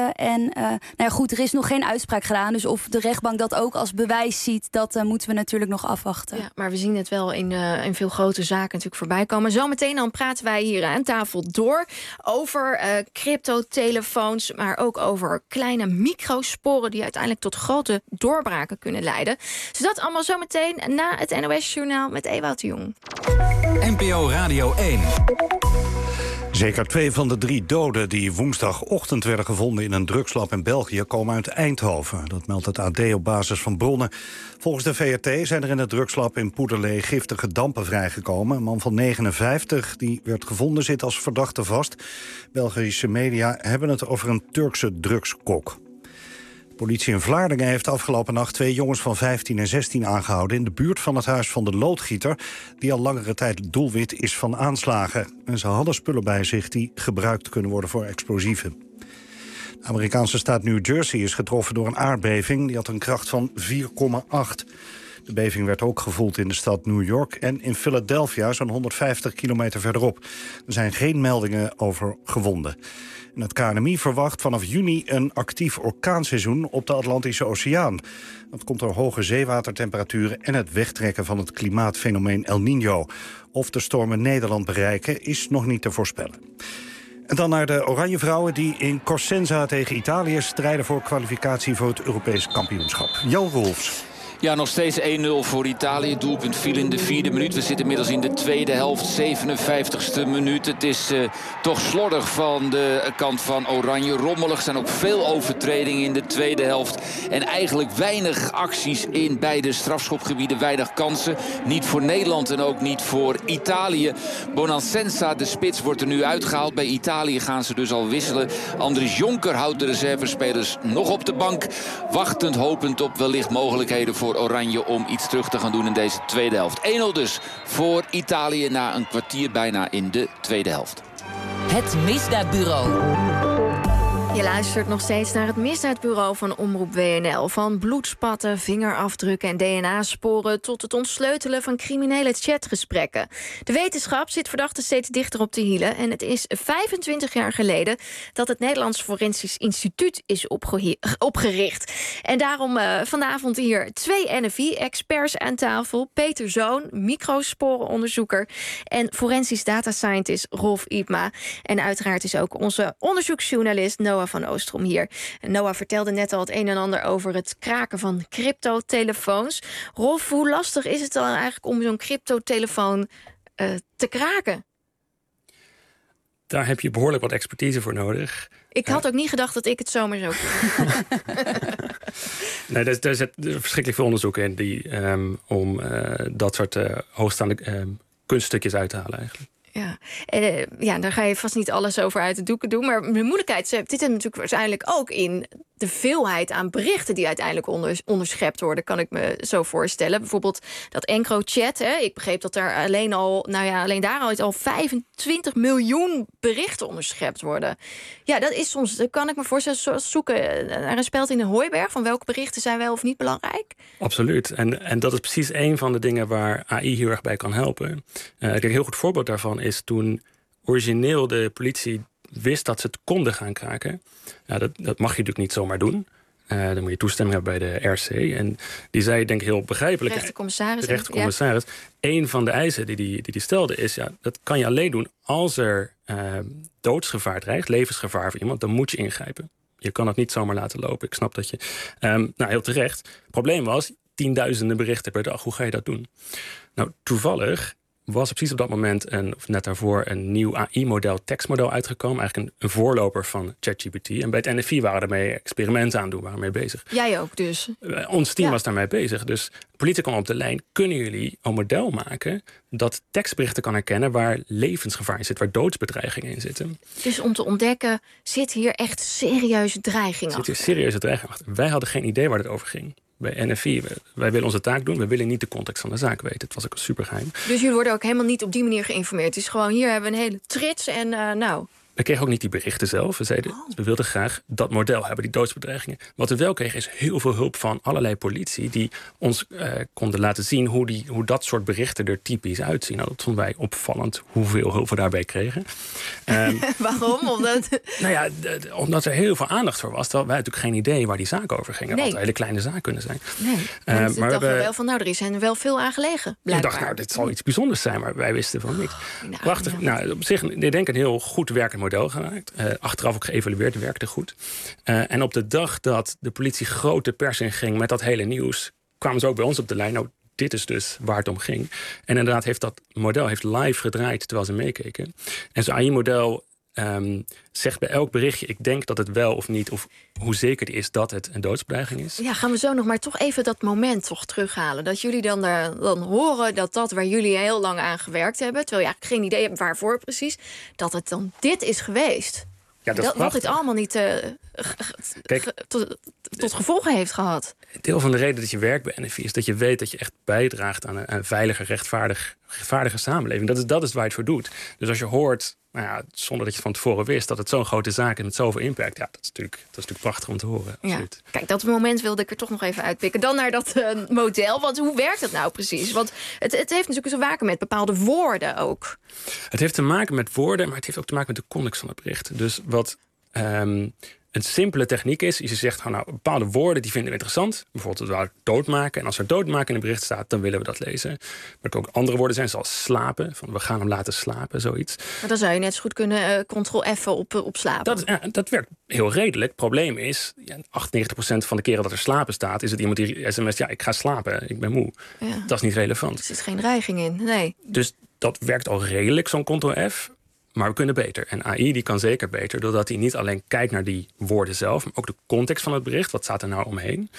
En goed, er is nog geen uitspraak gedaan. Dus of de rechtbank dat ook als bewijs ziet, dat moeten we natuurlijk nog afwachten. Ja, maar we zien het wel in veel grote zaken natuurlijk voorbij komen. Zometeen dan praten wij hier aan tafel door over cryptotelefoons, maar ook over kleine microsporen die uiteindelijk tot grote doorbraken kunnen leiden. Dus dat allemaal zometeen na het NOS-journaal met Ewout de Jong. NPO Radio 1. Zeker 2 van de 3 doden die woensdagochtend werden gevonden in een drugslab in België komen uit Eindhoven. Dat meldt het AD op basis van bronnen. Volgens de VRT zijn er in het drugslab in Poederlee giftige dampen vrijgekomen. Een man van 59 die werd gevonden zit als verdachte vast. Belgische media hebben het over een Turkse drugskok. De politie in Vlaardingen heeft afgelopen nacht 2 jongens van 15 en 16 aangehouden in de buurt van het huis van de loodgieter, die al langere tijd doelwit is van aanslagen. En ze hadden spullen bij zich die gebruikt kunnen worden voor explosieven. De Amerikaanse staat New Jersey is getroffen door een aardbeving. Die had een kracht van 4,8. De beving werd ook gevoeld in de stad New York en in Philadelphia, zo'n 150 kilometer verderop. Er zijn geen meldingen over gewonden. En het KNMI verwacht vanaf juni een actief orkaanseizoen op de Atlantische Oceaan. Dat komt door hoge zeewatertemperaturen en het wegtrekken van het klimaatfenomeen El Niño. Of de stormen Nederland bereiken is nog niet te voorspellen. En dan naar de Oranje Vrouwen die in Cosenza tegen Italië strijden voor kwalificatie voor het Europees kampioenschap. Jan Rolfs. Ja, nog steeds 1-0 voor Italië. Het doelpunt viel in de 4e minuut. We zitten inmiddels in de tweede helft, 57ste minuut. Het is toch slordig van de kant van Oranje. Rommelig, zijn ook veel overtredingen in de tweede helft. En eigenlijk weinig acties in beide strafschopgebieden. Weinig kansen. Niet voor Nederland en ook niet voor Italië. Bonansensa, de spits, wordt er nu uitgehaald. Bij Italië gaan ze dus al wisselen. Andries Jonker houdt de reservespelers nog op de bank. Wachtend, hopend op wellicht mogelijkheden voor Oranje om iets terug te gaan doen in deze tweede helft. 1-0 dus voor Italië na een kwartier bijna in de tweede helft. Het Misdaadbureau. Je luistert nog steeds naar het Misdaadbureau van Omroep WNL. Van bloedspatten, vingerafdrukken en DNA-sporen tot het ontsleutelen van criminele chatgesprekken. De wetenschap zit verdachten steeds dichter op de hielen. En het is 25 jaar geleden dat het Nederlands Forensisch Instituut is opgericht. En daarom vanavond hier 2 NFI-experts aan tafel. Peter Zoon, microsporenonderzoeker, en forensisch data scientist Rolf Ipma. En uiteraard is ook onze onderzoeksjournalist Noah van Oostrom hier. Noah vertelde net al het een en ander over het kraken van cryptotelefoons. Rolf, hoe lastig is het dan eigenlijk om zo'n cryptotelefoon te kraken? Daar heb je behoorlijk wat expertise voor nodig. Ik had ook niet gedacht dat ik het zomaar zou kunnen. Nee, er zit verschrikkelijk veel onderzoek in om dat soort hoogstaande kunststukjes uit te halen eigenlijk. Ja, daar ga je vast niet alles over uit de doeken doen. Maar de moeilijkheid zit er natuurlijk waarschijnlijk ook in de veelheid aan berichten die uiteindelijk onderschept worden, kan ik me zo voorstellen. Bijvoorbeeld dat EncroChat. Ik begreep dat er alleen daar al 25 miljoen berichten onderschept worden. Ja, dat is soms, dat kan ik me voorstellen, zoals zoeken naar een speld in een hooiberg van welke berichten zijn wel of niet belangrijk. Absoluut. En dat is precies een van de dingen waar AI heel erg bij kan helpen. Kijk, een heel goed voorbeeld daarvan is toen origineel de politie wist dat ze het konden gaan kraken. Ja, dat mag je natuurlijk niet zomaar doen. Dan moet je toestemming hebben bij de RC. En die zei, denk ik heel begrijpelijk, de rechtercommissaris. Ja. Een van de eisen die stelde is, ja, dat kan je alleen doen als er doodsgevaar dreigt, levensgevaar voor iemand, dan moet je ingrijpen. Je kan het niet zomaar laten lopen. Ik snap dat je... heel terecht. Het probleem was, 10.000 berichten per dag. Hoe ga je dat doen? Nou, toevallig was er precies op dat moment, of net daarvoor, een nieuw AI-model, tekstmodel uitgekomen. Eigenlijk een voorloper van ChatGPT. En bij het NFI waren ermee experimenten aan doen, waren mee bezig. Jij ook dus? Ons team was daarmee bezig. Dus de politie kwam op de lijn. Kunnen jullie een model maken dat tekstberichten kan herkennen waar levensgevaar in zit, waar doodsbedreigingen in zitten? Dus om te ontdekken, zit hier echt serieuze dreiging achter? Zit hier serieuze dreiging achter. Wij hadden geen idee waar het over ging. Bij NFI, wij willen onze taak doen. We willen niet de context van de zaak weten. Het was ook super geheim. Dus jullie worden ook helemaal niet op die manier geïnformeerd. Het is gewoon, hier hebben we een hele trits en nou... We kregen ook niet die berichten zelf. We wilden graag dat model hebben, die doodsbedreigingen. Wat we wel kregen is heel veel hulp van allerlei politie... die ons konden laten zien hoe dat soort berichten er typisch uitzien. Nou, dat vonden wij opvallend hoeveel hulp we daarbij kregen. Waarom? Omdat er heel veel aandacht voor was. Terwijl wij natuurlijk geen idee waar die zaken over gingen. Nee. Wat een hele kleine zaak kunnen zijn. Nee, maar we dachten wel van, er is hen wel veel aangelegen. Ik dacht, dit zal iets bijzonders zijn, maar wij wisten van niks. Prachtig. Op zich, ik denk een heel goed werkend model gemaakt. Achteraf ook geëvalueerd, werkte goed. En op de dag dat de politie grote pers in ging met dat hele nieuws, kwamen ze ook bij ons op de lijn. Nou, dit is dus waar het om ging. En inderdaad dat model heeft live gedraaid terwijl ze meekeken. En zo'n AI-model zegt bij elk berichtje, ik denk dat het wel of niet, of hoe zeker die is dat het een doodsbedreiging is. Ja, gaan we zo nog maar toch even dat moment terughalen. Dat jullie dan horen dat waar jullie heel lang aan gewerkt hebben, terwijl je eigenlijk geen idee hebt waarvoor precies, dat het dan dit is geweest. Ja, dat dit allemaal niet tot gevolgen heeft gehad. Deel van de reden dat je werkt bij NFI is dat je weet dat je echt bijdraagt aan een veilige, rechtvaardige samenleving. Dat is waar je het voor doet. Dus als je hoort, zonder dat je van tevoren wist, dat het zo'n grote zaak is met zoveel impact, dat is natuurlijk prachtig om te horen. Ja. Kijk, dat moment wilde ik er toch nog even uitpikken. Dan naar dat model. Want hoe werkt het nou precies? Want het heeft natuurlijk te maken met bepaalde woorden ook. Het heeft te maken met woorden, maar het heeft ook te maken met de context van het bericht. Dus wat een simpele techniek is, je zegt bepaalde woorden die vinden we interessant. Bijvoorbeeld het woord doodmaken. En als er doodmaken in een bericht staat, dan willen we dat lezen. Maar er kunnen ook andere woorden zijn, zoals slapen. Van we gaan hem laten slapen, zoiets. Maar dan zou je net zo goed kunnen Ctrl-F op slapen. Dat werkt heel redelijk. Het probleem is, 98% van de keren dat er slapen staat, is het iemand die sms, ik ga slapen, ik ben moe. Ja. Dat is niet relevant. Er zit geen dreiging in, nee. Dus dat werkt al redelijk, zo'n Ctrl-F. Maar we kunnen beter. En AI die kan zeker beter, doordat hij niet alleen kijkt naar die woorden zelf, maar ook de context van het bericht. Wat staat er nou omheen?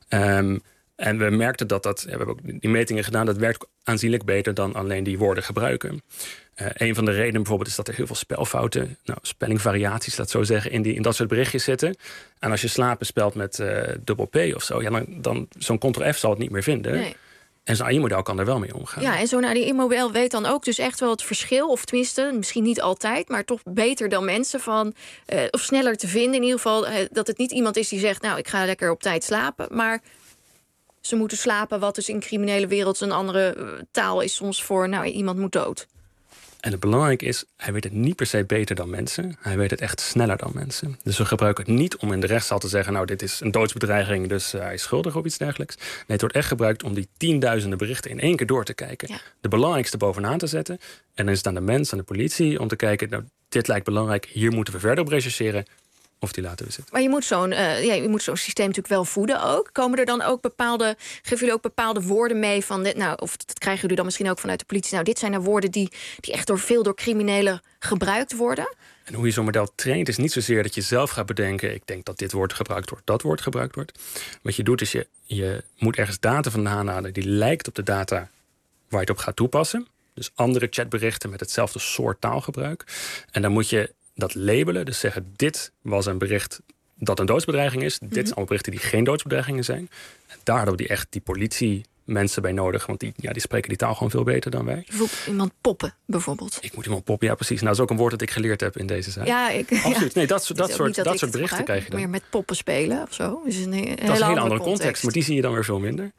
En we merkten we hebben ook die metingen gedaan, dat werkt aanzienlijk beter dan alleen die woorden gebruiken. Een van de redenen bijvoorbeeld is dat er heel veel spelfouten, spellingvariaties, laat zo zeggen, in dat soort berichtjes zitten. En als je slapen spelt met dubbel P of zo, dan zo'n Ctrl-F zal het niet meer vinden. Nee. En zo'n AI-model kan er wel mee omgaan. Ja, en zo'n AI-model weet dan ook dus echt wel het verschil, of tenminste, misschien niet altijd, maar toch beter dan mensen of sneller te vinden in ieder geval, dat het niet iemand is die zegt, ik ga lekker op tijd slapen, maar ze moeten slapen, wat dus in de criminele wereld een andere taal is soms voor, iemand moet dood. En het belangrijke is, hij weet het niet per se beter dan mensen. Hij weet het echt sneller dan mensen. Dus we gebruiken het niet om in de rechtszaal te zeggen, dit is een doodsbedreiging, dus hij is schuldig of iets dergelijks. Nee, het wordt echt gebruikt om die tienduizenden berichten in één keer door te kijken. Ja. De belangrijkste bovenaan te zetten. En dan is het aan de mens, aan de politie, om te kijken, dit lijkt belangrijk, hier moeten we verder op rechercheren. Of die laten we zitten. Maar je moet zo'n systeem natuurlijk wel voeden ook. Komen er dan ook geven jullie ook bepaalde woorden mee van of dat krijgen jullie dan misschien ook vanuit de politie? Dit zijn nou woorden die echt veel door criminelen gebruikt worden? En hoe je zo'n model traint is niet zozeer dat je zelf gaat bedenken, ik denk dat dit woord gebruikt wordt, dat woord gebruikt wordt. Wat je doet is je moet ergens data vandaan halen die lijkt op de data waar je het op gaat toepassen. Dus andere chatberichten met hetzelfde soort taalgebruik. En dan moet je dat labelen, dus zeggen, dit was een bericht dat een doodsbedreiging is. Dit zijn allemaal berichten die geen doodsbedreigingen zijn. En daar hebben we die politiemensen bij nodig, want die spreken die taal gewoon veel beter dan wij. Iemand poppen, bijvoorbeeld. Ik moet iemand poppen, ja precies. Dat is ook een woord dat ik geleerd heb in deze zaak. Ja, absoluut. Nee, dat soort berichten krijg je dan. Meer met poppen spelen of zo. Dat is een hele andere context, maar die zie je dan weer veel minder.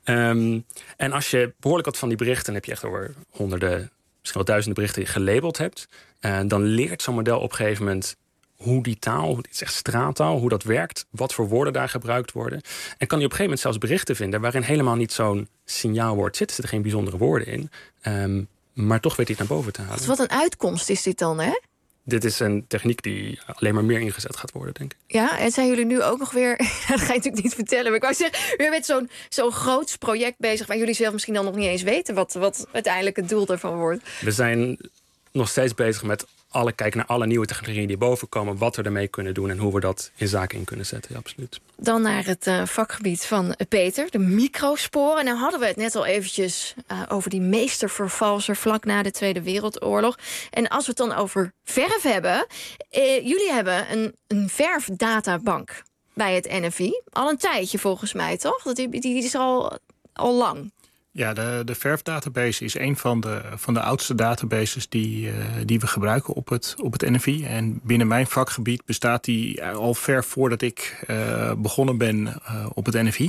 En als je behoorlijk wat van die berichten, heb je echt over honderden, misschien wel duizenden berichten gelabeld hebt, dan leert zo'n model op een gegeven moment hoe die taal, dit is echt straattaal, hoe dat werkt, wat voor woorden daar gebruikt worden. En kan hij op een gegeven moment zelfs berichten vinden waarin helemaal niet zo'n signaalwoord zit. Er zitten geen bijzondere woorden in. Maar toch weet hij het naar boven te halen. Wat een uitkomst is dit dan, hè? Dit is een techniek die alleen maar meer ingezet gaat worden, denk ik. Ja, en zijn jullie nu ook nog weer, dat ga je natuurlijk niet vertellen, maar ik wou zeggen, weer met zo'n groots project bezig waar jullie zelf misschien dan nog niet eens weten wat uiteindelijk het doel ervan wordt. We zijn nog steeds bezig met kijken naar alle nieuwe technologieën die boven komen, wat we ermee kunnen doen en hoe we dat in zaken in kunnen zetten. Ja, absoluut. Dan naar het vakgebied van Peter, de microsporen. En nou hadden we het net al eventjes over die meestervervalser vlak na de Tweede Wereldoorlog. En als we het dan over verf hebben, jullie hebben een verfdatabank bij het NFI. Al een tijdje volgens mij, toch? Die is al lang. Ja, de verfdatabase is een van de oudste databases die we gebruiken op het NFI. En binnen mijn vakgebied bestaat die al ver voordat ik begonnen ben op het NFI.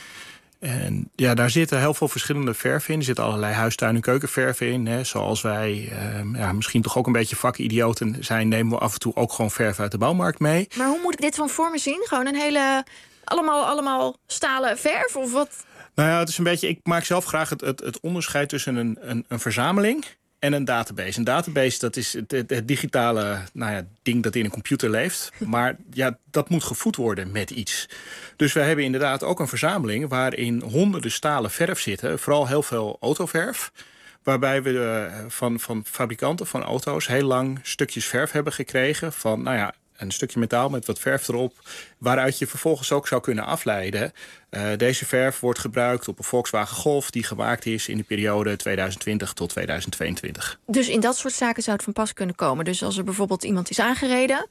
En ja, daar zitten heel veel verschillende verven in. Er zitten allerlei huistuin- en keukenverven in. Hè. Zoals wij misschien toch ook een beetje vakidioten zijn, nemen we af en toe ook gewoon verf uit de bouwmarkt mee. Maar hoe moet ik dit van voor me zien? Gewoon een hele... Allemaal stalen verf of wat? Nou ja, het is een beetje. Ik maak zelf graag het onderscheid tussen een verzameling en een database. Een database, dat is het digitale ding dat in een computer leeft. Maar ja, dat moet gevoed worden met iets. Dus we hebben inderdaad ook een verzameling waarin honderden stalen verf zitten. Vooral heel veel autoverf. Waarbij we van fabrikanten van auto's heel lang stukjes verf hebben gekregen van een stukje metaal met wat verf erop, waaruit je vervolgens ook zou kunnen afleiden. Deze verf wordt gebruikt op een Volkswagen Golf die gemaakt is in de periode 2020 tot 2022. Dus in dat soort zaken zou het van pas kunnen komen. Dus als er bijvoorbeeld iemand is aangereden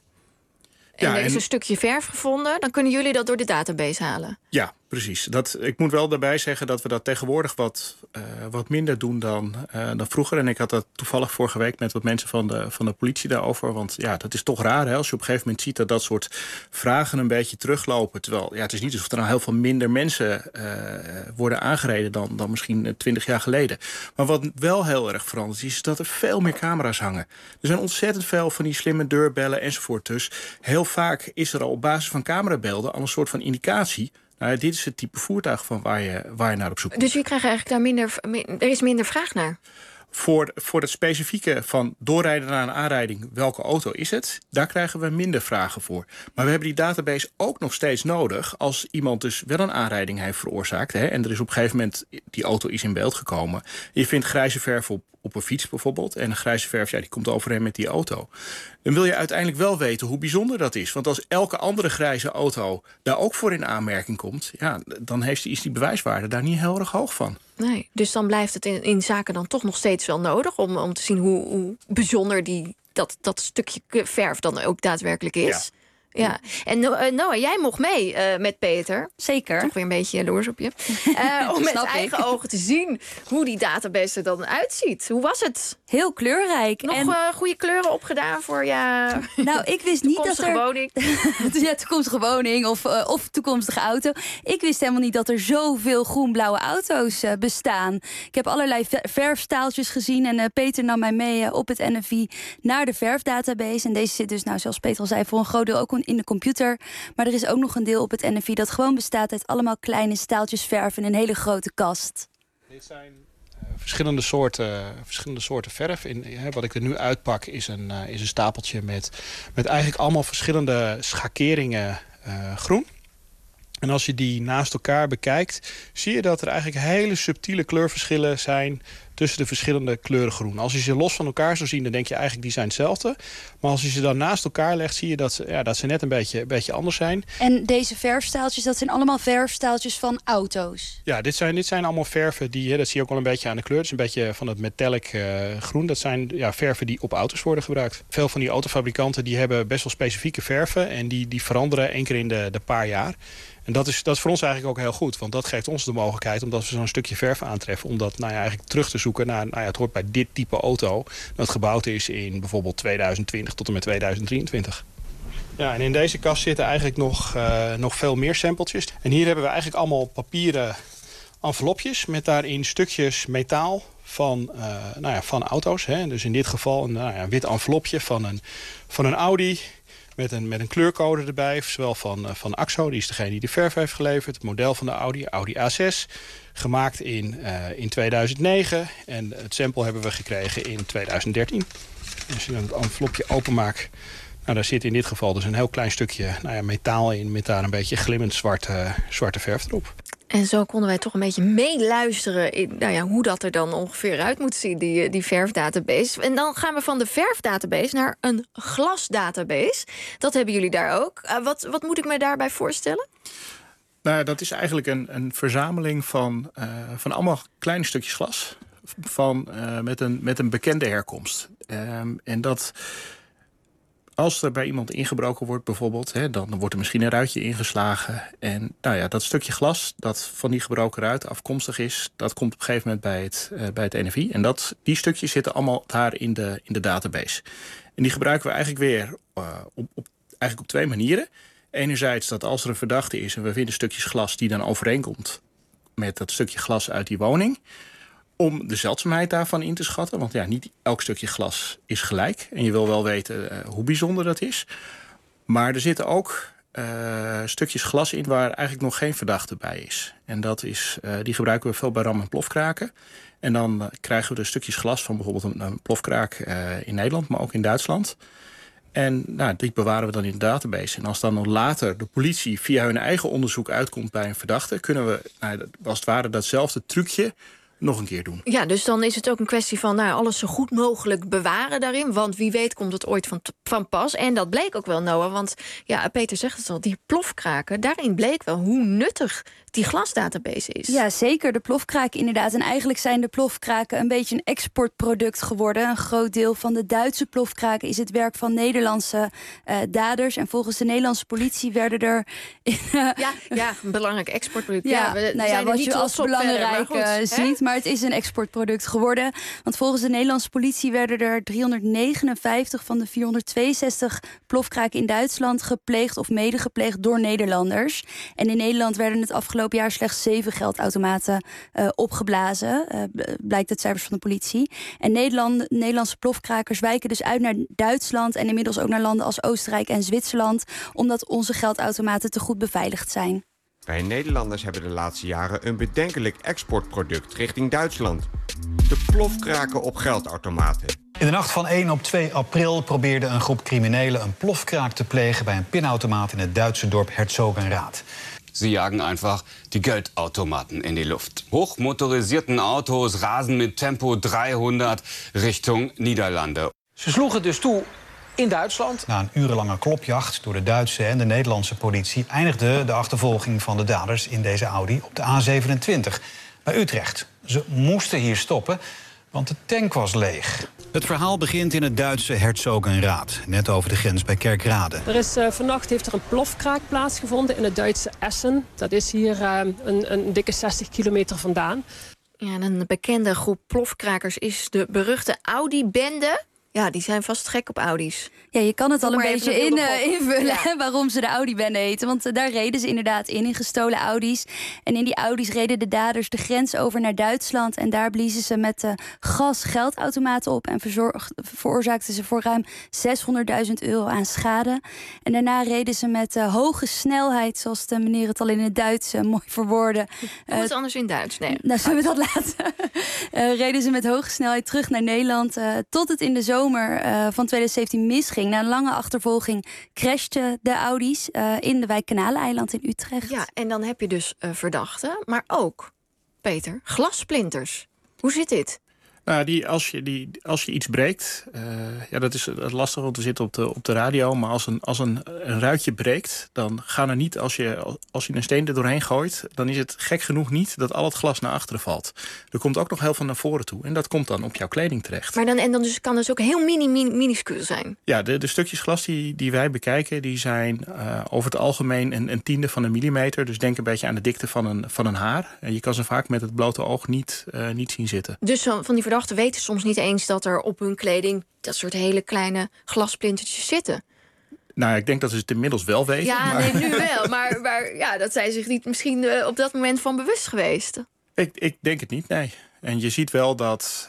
en er is een stukje verf gevonden, dan kunnen jullie dat door de database halen? Ja, precies. Ik moet wel daarbij zeggen dat we dat tegenwoordig wat minder doen dan vroeger. En ik had dat toevallig vorige week met wat mensen van de politie daarover. Want ja, dat is toch raar, hè, als je op een gegeven moment ziet dat soort vragen een beetje teruglopen. Terwijl het is niet alsof er nou heel veel minder mensen worden aangereden dan misschien 20 jaar geleden. Maar wat wel heel erg veranderd is dat er veel meer camera's hangen. Er zijn ontzettend veel van die slimme deurbellen enzovoort. Dus heel vaak is er al op basis van camerabeelden al een soort van indicatie. Dit is het type voertuig van waar je naar op zoek bent. Dus je krijgt eigenlijk daar er is minder vraag naar? Voor het specifieke van doorrijden naar een aanrijding, welke auto is het? Daar krijgen we minder vragen voor. Maar we hebben die database ook nog steeds nodig als iemand dus wel een aanrijding heeft veroorzaakt. Hè, en er is op een gegeven moment, die auto is in beeld gekomen. Je vindt grijze verf op een fiets bijvoorbeeld. En een grijze verf, die komt overeen met die auto. Dan wil je uiteindelijk wel weten hoe bijzonder dat is. Want als elke andere grijze auto daar ook voor in aanmerking komt, dan is die bewijswaarde daar niet heel erg hoog van. Nee, dus dan blijft het in zaken dan toch nog steeds wel nodig om te zien hoe bijzonder dat stukje verf dan ook daadwerkelijk is. Ja. En Noah, jij mocht mee met Peter. Zeker. Toch weer een beetje jaloers op je. Om met eigen ogen te zien hoe die database er dan uitziet. Hoe was het? Heel kleurrijk. Nog goede kleuren opgedaan voor Nou, ik wist niet dat er... woning. Toekomstige woning of toekomstige auto. Ik wist helemaal niet dat er zoveel groen-blauwe auto's bestaan. Ik heb allerlei verfstaaltjes gezien. En Peter nam mij mee op het NFI naar de verfdatabase. En deze zit dus, zoals Peter al zei, voor een groot deel ook in de computer. Maar er is ook nog een deel op het NFI dat gewoon bestaat uit allemaal kleine staaltjes verf in een hele grote kast. Dit zijn verschillende soorten verf. Wat ik er nu uitpak is een stapeltje met eigenlijk allemaal verschillende schakeringen groen. En als je die naast elkaar bekijkt, zie je dat er eigenlijk hele subtiele kleurverschillen zijn tussen de verschillende kleuren groen. Als je ze los van elkaar zou zien, dan denk je eigenlijk die zijn hetzelfde. Maar als je ze dan naast elkaar legt, zie je dat ze net een beetje anders zijn. En deze verfstaaltjes, dat zijn allemaal verfstaaltjes van auto's? Ja, dit zijn allemaal verven dat zie je ook wel een beetje aan de kleur. Het is een beetje van het metallic groen. Dat zijn verven die op auto's worden gebruikt. Veel van die autofabrikanten die hebben best wel specifieke verven en die veranderen 1 keer in de paar jaar. En dat is voor ons eigenlijk ook heel goed. Want dat geeft ons de mogelijkheid, omdat we zo'n stukje verf aantreffen, om dat eigenlijk terug te zoeken naar, het hoort bij dit type auto dat gebouwd is in bijvoorbeeld 2020 tot en met 2023. Ja, en in deze kast zitten eigenlijk nog veel meer sampletjes. En hier hebben we eigenlijk allemaal papieren envelopjes met daarin stukjes metaal van auto's. Hè. Dus in dit geval een wit envelopje van een Audi met een kleurcode erbij. Zowel van Axo, die is degene die de verf heeft geleverd. Het model van de Audi A6. Gemaakt in 2009. En het sample hebben we gekregen in 2013. Als je dan het envelopje openmaakt, daar zit in dit geval dus een heel klein stukje metaal in, met daar een beetje glimmend zwarte verf erop. En zo konden wij toch een beetje meeluisteren in hoe dat er dan ongeveer uit moet zien, die verfdatabase. En dan gaan we van de verfdatabase naar een glasdatabase. Dat hebben jullie daar ook. Wat moet ik me daarbij voorstellen? Nou, dat is eigenlijk een verzameling van allemaal kleine stukjes glas met een bekende herkomst. En dat als er bij iemand ingebroken wordt bijvoorbeeld, dan wordt er misschien een ruitje ingeslagen. En dat stukje glas dat van die gebroken ruit afkomstig is, dat komt op een gegeven moment bij het NFI. En die stukjes zitten allemaal daar in de database. En die gebruiken we eigenlijk weer op 2 manieren. Enerzijds dat als er een verdachte is en we vinden stukjes glas die dan overeenkomt met dat stukje glas uit die woning, om de zeldzaamheid daarvan in te schatten. Want niet elk stukje glas is gelijk. En je wil wel weten hoe bijzonder dat is. Maar er zitten ook stukjes glas in waar eigenlijk nog geen verdachte bij is. En die gebruiken we veel bij ram- en plofkraken. En dan krijgen we de stukjes glas van bijvoorbeeld een plofkraak in Nederland, maar ook in Duitsland. En die bewaren we dan in de database. En als dan nog later de politie via hun eigen onderzoek uitkomt bij een verdachte, kunnen we als het ware datzelfde trucje nog een keer doen. Ja, dus dan is het ook een kwestie van alles zo goed mogelijk bewaren daarin. Want wie weet komt het ooit van pas. En dat bleek ook wel, Noah. Want Peter zegt het al, die plofkraken, daarin bleek wel hoe nuttig die glasdatabase is. Ja, zeker. De plofkraken inderdaad. En eigenlijk zijn de plofkraken een beetje een exportproduct geworden. Een groot deel van de Duitse plofkraken is het werk van Nederlandse daders. En volgens de Nederlandse politie werden er een belangrijk exportproduct. Wat je als belangrijk ziet. Maar het is een exportproduct geworden. Want volgens de Nederlandse politie werden er 359 van de 462 plofkraken in Duitsland gepleegd of medegepleegd door Nederlanders. En in Nederland werden het afgelopen jaar slechts 7 geldautomaten opgeblazen. Blijkt uit cijfers van de politie. En Nederlandse plofkrakers wijken dus uit naar Duitsland en inmiddels ook naar landen als Oostenrijk en Zwitserland, omdat onze geldautomaten te goed beveiligd zijn. Wij Nederlanders hebben de laatste jaren een bedenkelijk exportproduct richting Duitsland. De plofkraken op geldautomaten. In de nacht van 1 op 2 april probeerde een groep criminelen een plofkraak te plegen bij een pinautomaat in het Duitse dorp Herzogenrath. Sie jagen einfach die Geldautomaten in die Luft. Hochmotorisierten Autos rasen mit Tempo 300 Richtung Niederlande. Ze sloegen dus toe in Duitsland. Na een urenlange klopjacht door de Duitse en de Nederlandse politie eindigde de achtervolging van de daders in deze Audi op de A27 bij Utrecht. Ze moesten hier stoppen, want de tank was leeg. Het verhaal begint in het Duitse Herzogenrath, net over de grens bij Kerkrade. Vannacht heeft er een plofkraak plaatsgevonden in het Duitse Essen. Dat is hier een dikke 60 kilometer vandaan. Ja, en een bekende groep plofkrakers is de beruchte Audi-bende. Ja, die zijn vast gek op Audi's. Ja, je kan het al een beetje invullen waarom ze de Audi-bende heten. Want daar reden ze inderdaad in gestolen Audi's. En in die Audi's reden de daders de grens over naar Duitsland. En daar bliezen ze met gas geldautomaten op. En veroorzaakten ze voor ruim €600.000 aan schade. En daarna reden ze met hoge snelheid, zoals de meneer het al in het Duits mooi verwoordde. Hoe is het anders in Duits? Nee. Nou, zullen we dat laten? Reden ze met hoge snelheid terug naar Nederland. Tot het in de zomer van 2017 misging. Na een lange achtervolging crashten de Audi's in de wijk Kanaleiland in Utrecht. Ja, en dan heb je dus verdachten, maar ook, Peter, glassplinters. Hoe zit dit? Nou, als je iets breekt, dat is lastig, want we zitten op de radio. Maar als een ruitje breekt, dan gaan er niet, als je een steen er doorheen gooit, dan is het gek genoeg niet dat al het glas naar achteren valt. Er komt ook nog heel veel naar voren toe. En dat komt dan op jouw kleding terecht. Maar dan dus, kan dus ook heel minuscuul zijn? Ja, de stukjes glas die wij bekijken, die zijn over het algemeen een tiende van een millimeter. Dus denk een beetje aan de dikte van een haar. En je kan ze vaak met het blote oog niet zien zitten. Dus van die verdachten weten soms niet eens dat er op hun kleding dat soort hele kleine glasplintertjes zitten. Nou, ik denk dat ze het inmiddels wel weten. Ja, maar... nee, nu wel. Maar dat zijn zich niet misschien op dat moment van bewust geweest. Ik denk het niet, nee. En je ziet wel dat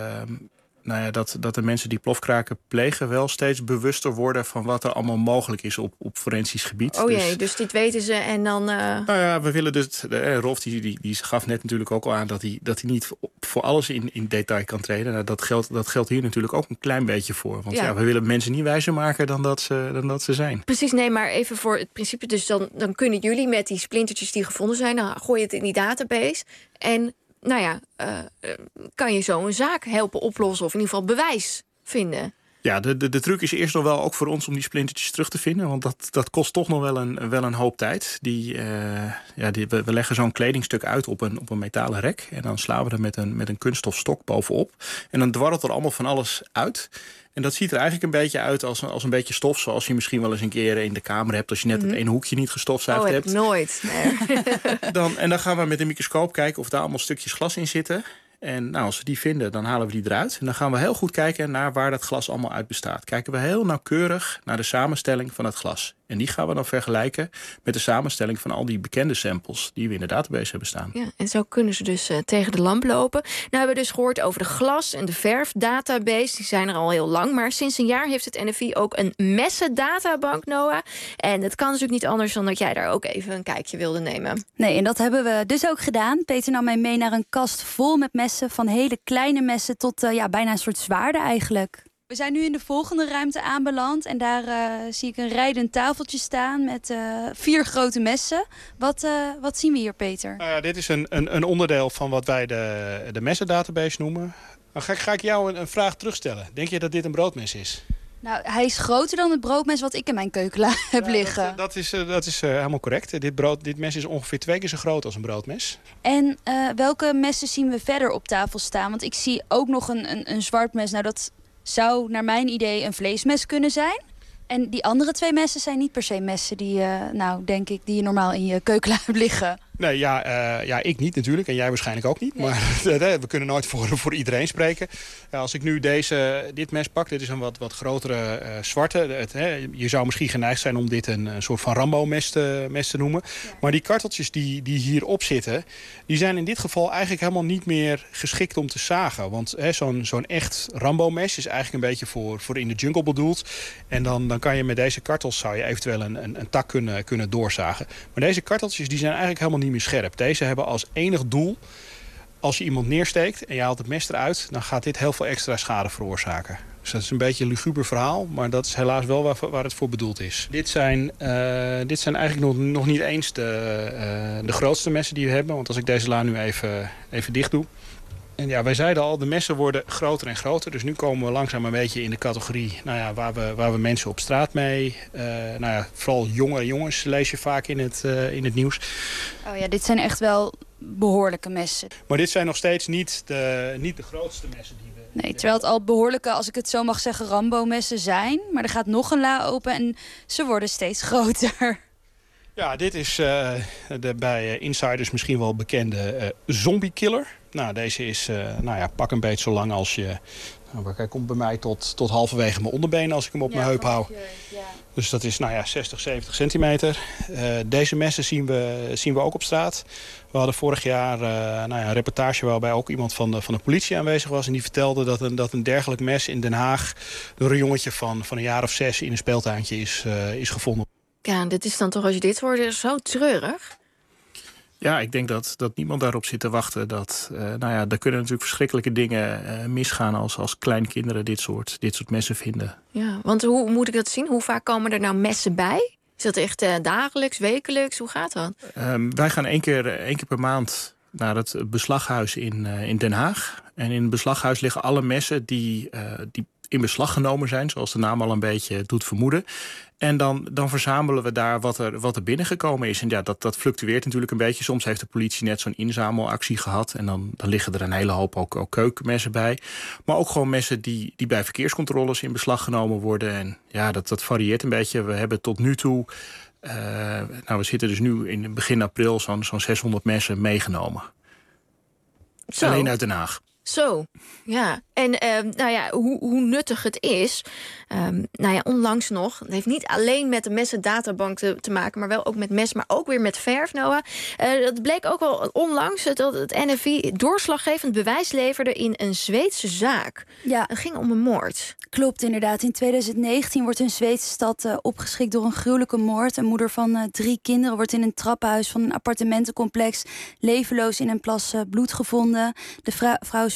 de mensen die plofkraken plegen wel steeds bewuster worden van wat er allemaal mogelijk is op forensisch gebied. Oh jee, dus dit weten ze en dan... Nou ja, we willen dus... Rolf die gaf net natuurlijk ook al aan dat hij niet voor alles in detail kan treden. Nou, dat geldt hier natuurlijk ook een klein beetje voor. Want we willen mensen niet wijzer maken dan dat ze zijn. Precies, nee, maar even voor het principe. Dus dan kunnen jullie met die splintertjes die gevonden zijn, dan gooi je het in die database en... kan je zo een zaak helpen oplossen of in ieder geval bewijs vinden? Ja, de truc is eerst nog wel ook voor ons om die splintertjes terug te vinden. Want dat kost toch nog wel een hoop tijd. We leggen zo'n kledingstuk uit op een metalen rek. En dan slaan we er met een kunststof stok bovenop. En dan dwarrelt er allemaal van alles uit. En dat ziet er eigenlijk een beetje uit als een beetje stof. Zoals je misschien wel eens een keer in de kamer hebt. Als je net het ene hoekje niet gestofzuigd hebt. Oh, nooit. Nee. Dan gaan we met een microscoop kijken of daar allemaal stukjes glas in zitten. En als we die vinden, dan halen we die eruit. En dan gaan we heel goed kijken naar waar dat glas allemaal uit bestaat. Kijken we heel nauwkeurig naar de samenstelling van het glas. En die gaan we dan vergelijken met de samenstelling van al die bekende samples die we in de database hebben staan. Ja, en zo kunnen ze dus tegen de lamp lopen. Nou hebben we dus gehoord over de glas- en de verfdatabase. Die zijn er al heel lang. Maar sinds een jaar heeft het NFI ook een messendatabank, Noah. En het kan natuurlijk niet anders dan dat jij daar ook even een kijkje wilde nemen. Nee, en dat hebben we dus ook gedaan. Peter nam mij mee naar een kast vol met messen. Van hele kleine messen tot bijna een soort zwaarde eigenlijk. We zijn nu in de volgende ruimte aanbeland. En daar zie ik een rijdend tafeltje staan met 4 grote messen. Wat zien we hier, Peter? Nou ja, dit is een onderdeel van wat wij de messendatabase noemen. Dan ga ik jou een vraag terugstellen. Denk je dat dit een broodmes is? Nou, hij is groter dan het broodmes wat ik in mijn keuken heb liggen. Dat is helemaal correct. Dit mes is ongeveer 2 keer zo groot als een broodmes. En welke messen zien we verder op tafel staan? Want ik zie ook nog een zwart mes. Nou, dat zou naar mijn idee een vleesmes kunnen zijn. En die andere 2 messen zijn niet per se messen die, denk ik, die je normaal in je keuken hebt liggen. Nee, ja, ik niet natuurlijk. En jij waarschijnlijk ook niet. Nee. Maar we kunnen nooit voor iedereen spreken. Ja, als ik nu dit mes pak, dit is een wat grotere zwarte. Je zou misschien geneigd zijn om dit een soort van Rambo-mes te noemen. Ja. Maar die karteltjes die hierop zitten, die zijn in dit geval eigenlijk helemaal niet meer geschikt om te zagen. Want zo'n echt Rambo-mes is eigenlijk een beetje voor in de jungle bedoeld. En dan kan je met deze kartels zou je eventueel een tak kunnen doorzagen. Maar deze karteltjes die zijn eigenlijk helemaal niet meer scherp. Deze hebben als enig doel, als je iemand neersteekt en je haalt het mes eruit, dan gaat dit heel veel extra schade veroorzaken. Dus dat is een beetje een luguber verhaal, maar dat is helaas wel waar het voor bedoeld is. Dit zijn eigenlijk nog niet eens de grootste messen die we hebben. Want als ik deze la nu even dicht doe. En ja, wij zeiden al, de messen worden groter en groter. Dus nu komen we langzaam een beetje in de categorie waar we mensen op straat mee. Vooral jongere jongens lees je vaak in het nieuws. Oh ja, dit zijn echt wel behoorlijke messen. Maar dit zijn nog steeds niet de grootste messen die we... Nee, terwijl het al behoorlijke, als ik het zo mag zeggen, Rambo-messen zijn. Maar er gaat nog een la open en ze worden steeds groter. Ja, dit is bij insiders misschien wel bekende zombie killer. Nou, deze is pak een beetje zo lang als je... hij komt bij mij tot halverwege mijn onderbeen als ik hem op mijn heup hou. Ja. Dus dat is 60, 70 centimeter. Deze messen zien we ook op straat. We hadden vorig jaar een reportage waarbij ook iemand van de politie aanwezig was. En die vertelde dat een dergelijk mes in Den Haag door een jongetje van een jaar of 6 in een speeltuintje is gevonden. Ja, dit is dan toch, als je dit hoort, zo treurig. Ja, ik denk dat niemand daarop zit te wachten. Er kunnen natuurlijk verschrikkelijke dingen misgaan als kleinkinderen dit soort messen vinden. Ja, want hoe moet ik dat zien? Hoe vaak komen er nou messen bij? Is dat echt dagelijks, wekelijks? Hoe gaat dat? Wij gaan één keer per maand naar het beslaghuis in Den Haag. En in het beslaghuis liggen alle messen die in beslag genomen zijn, zoals de naam al een beetje doet vermoeden. En dan verzamelen we daar wat er binnengekomen is. En ja, dat fluctueert natuurlijk een beetje. Soms heeft de politie net zo'n inzamelactie gehad. En dan liggen er een hele hoop ook keukenmessen bij. Maar ook gewoon messen die bij verkeerscontroles in beslag genomen worden. En ja, dat varieert een beetje. We hebben tot nu toe... we zitten dus nu in begin april zo'n 600 messen meegenomen. Zo. Alleen uit Den Haag. Zo, ja. En hoe nuttig het is. Onlangs nog. Het heeft niet alleen met de messendatabank te maken, maar wel ook met mes, maar ook weer met verf, Noah. Dat bleek ook wel onlangs dat het NFI doorslaggevend bewijs leverde in een Zweedse zaak. Ja. Het ging om een moord. Klopt, inderdaad. In 2019 wordt een Zweedse stad opgeschrikt door een gruwelijke moord. Een moeder van 3 kinderen wordt in een trappenhuis van een appartementencomplex levenloos in een plas bloed gevonden. De vrouw is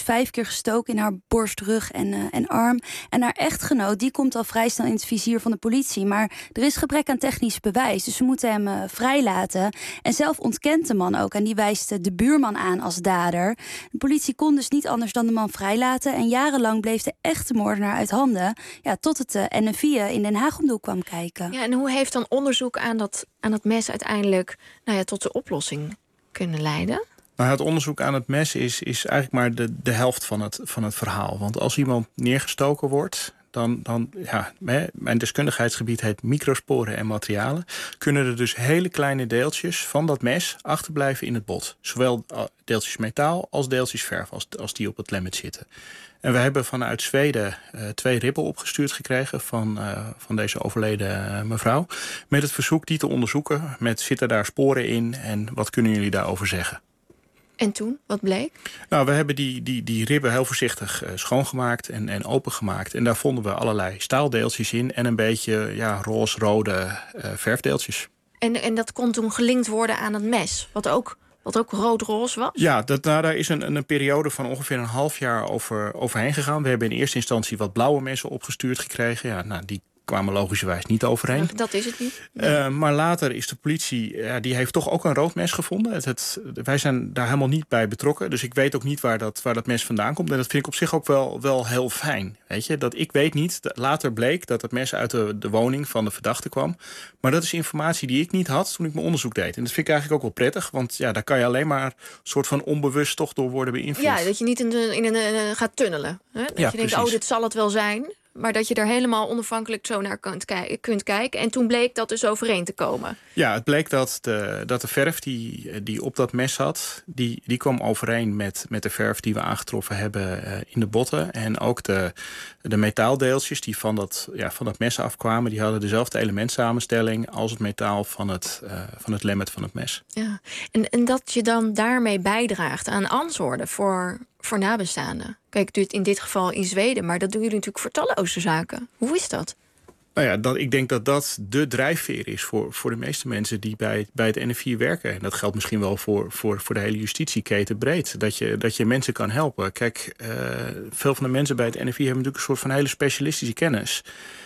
is 5 keer gestoken in haar borst, rug en arm. En haar echtgenoot die komt al vrij snel in het vizier van de politie. Maar er is gebrek aan technisch bewijs. Dus ze moeten hem vrijlaten. En zelf ontkent de man ook. En die wijst de buurman aan als dader. De politie kon dus niet anders dan de man vrijlaten. En jarenlang bleef de echte moordenaar uit handen. Ja, tot het NFI in Den Haag om de hoek kwam kijken. Ja, en hoe heeft dan onderzoek aan dat mes uiteindelijk tot de oplossing kunnen leiden? Nou, het onderzoek aan het mes is eigenlijk maar de helft van het verhaal. Want als iemand neergestoken wordt, dan mijn deskundigheidsgebied heet microsporen en materialen, kunnen er dus hele kleine deeltjes van dat mes achterblijven in het bot. Zowel deeltjes metaal als deeltjes verf, als die op het lemmet zitten. En we hebben vanuit Zweden 2 ribben opgestuurd gekregen van deze overleden mevrouw, met het verzoek die te onderzoeken met zitten daar sporen in en wat kunnen jullie daarover zeggen. En toen, wat bleek? Nou, we hebben die ribben heel voorzichtig schoongemaakt en opengemaakt. En daar vonden we allerlei staaldeeltjes in en een beetje roze-rode verfdeeltjes. En dat kon toen gelinkt worden aan het mes, wat ook rood-roze was? Ja, daar is een periode van ongeveer een half jaar overheen gegaan. We hebben in eerste instantie wat blauwe messen opgestuurd gekregen. Ja, die kwamen logischerwijs niet overeen. Dat is het niet. Maar later is de politie, die heeft toch ook een rood mes gevonden. Wij zijn daar helemaal niet bij betrokken. Dus ik weet ook niet waar dat mes vandaan komt. En dat vind ik op zich ook wel heel fijn. Weet je, dat ik weet niet. Later bleek dat het mes uit de woning van de verdachte kwam. Maar dat is informatie die ik niet had toen ik mijn onderzoek deed. En dat vind ik eigenlijk ook wel prettig. Want daar kan je alleen maar een soort van onbewust toch door worden beïnvloed. Ja, dat je niet in een gaat tunnelen. Hè? Dat je denkt, precies. dit zal het wel zijn. Maar dat je er helemaal onafhankelijk zo naar kunt kijken. En toen bleek dat dus overeen te komen. Ja, het bleek dat de verf die op dat mes zat, die kwam overeen met de verf die we aangetroffen hebben in de botten. En ook de metaaldeeltjes die van dat mes afkwamen, die hadden dezelfde elementsamenstelling als het metaal van het lemmet van het mes. Ja. En dat je dan daarmee bijdraagt aan antwoorden voor nabestaanden. Kijk, in dit geval in Zweden, maar dat doen jullie natuurlijk voor talloze zaken. Hoe is dat? Nou ja, ik denk dat de drijfveer is voor de meeste mensen die bij het NFI werken. En dat geldt misschien wel voor de hele justitieketen breed. Dat je mensen kan helpen. Kijk, veel van de mensen bij het NFI hebben natuurlijk een soort van hele specialistische kennis.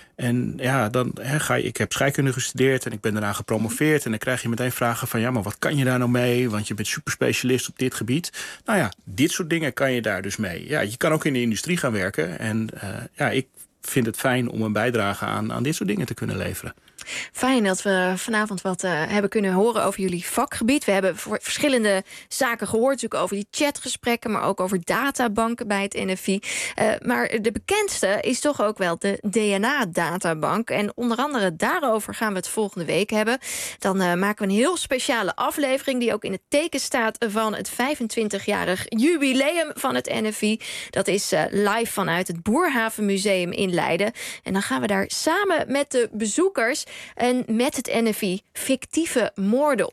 En ja, ik heb scheikunde gestudeerd en ik ben daarna gepromoveerd. En dan krijg je meteen vragen van, maar wat kan je daar nou mee? Want je bent superspecialist op dit gebied. Nou ja, dit soort dingen kan je daar dus mee. Ja, je kan ook in de industrie gaan werken. En ik vind het fijn om een bijdrage aan dit soort dingen te kunnen leveren. Fijn dat we vanavond wat hebben kunnen horen over jullie vakgebied. We hebben verschillende zaken gehoord, natuurlijk over die chatgesprekken, maar ook over databanken bij het NFI. Maar de bekendste is toch ook wel de DNA-databank. En onder andere daarover gaan we het volgende week hebben. Dan maken we een heel speciale aflevering die ook in het teken staat van het 25-jarig jubileum van het NFI. Dat is live vanuit het Boerhavenmuseum in Leiden. En dan gaan we daar samen met de bezoekers en met het NFI fictieve moorden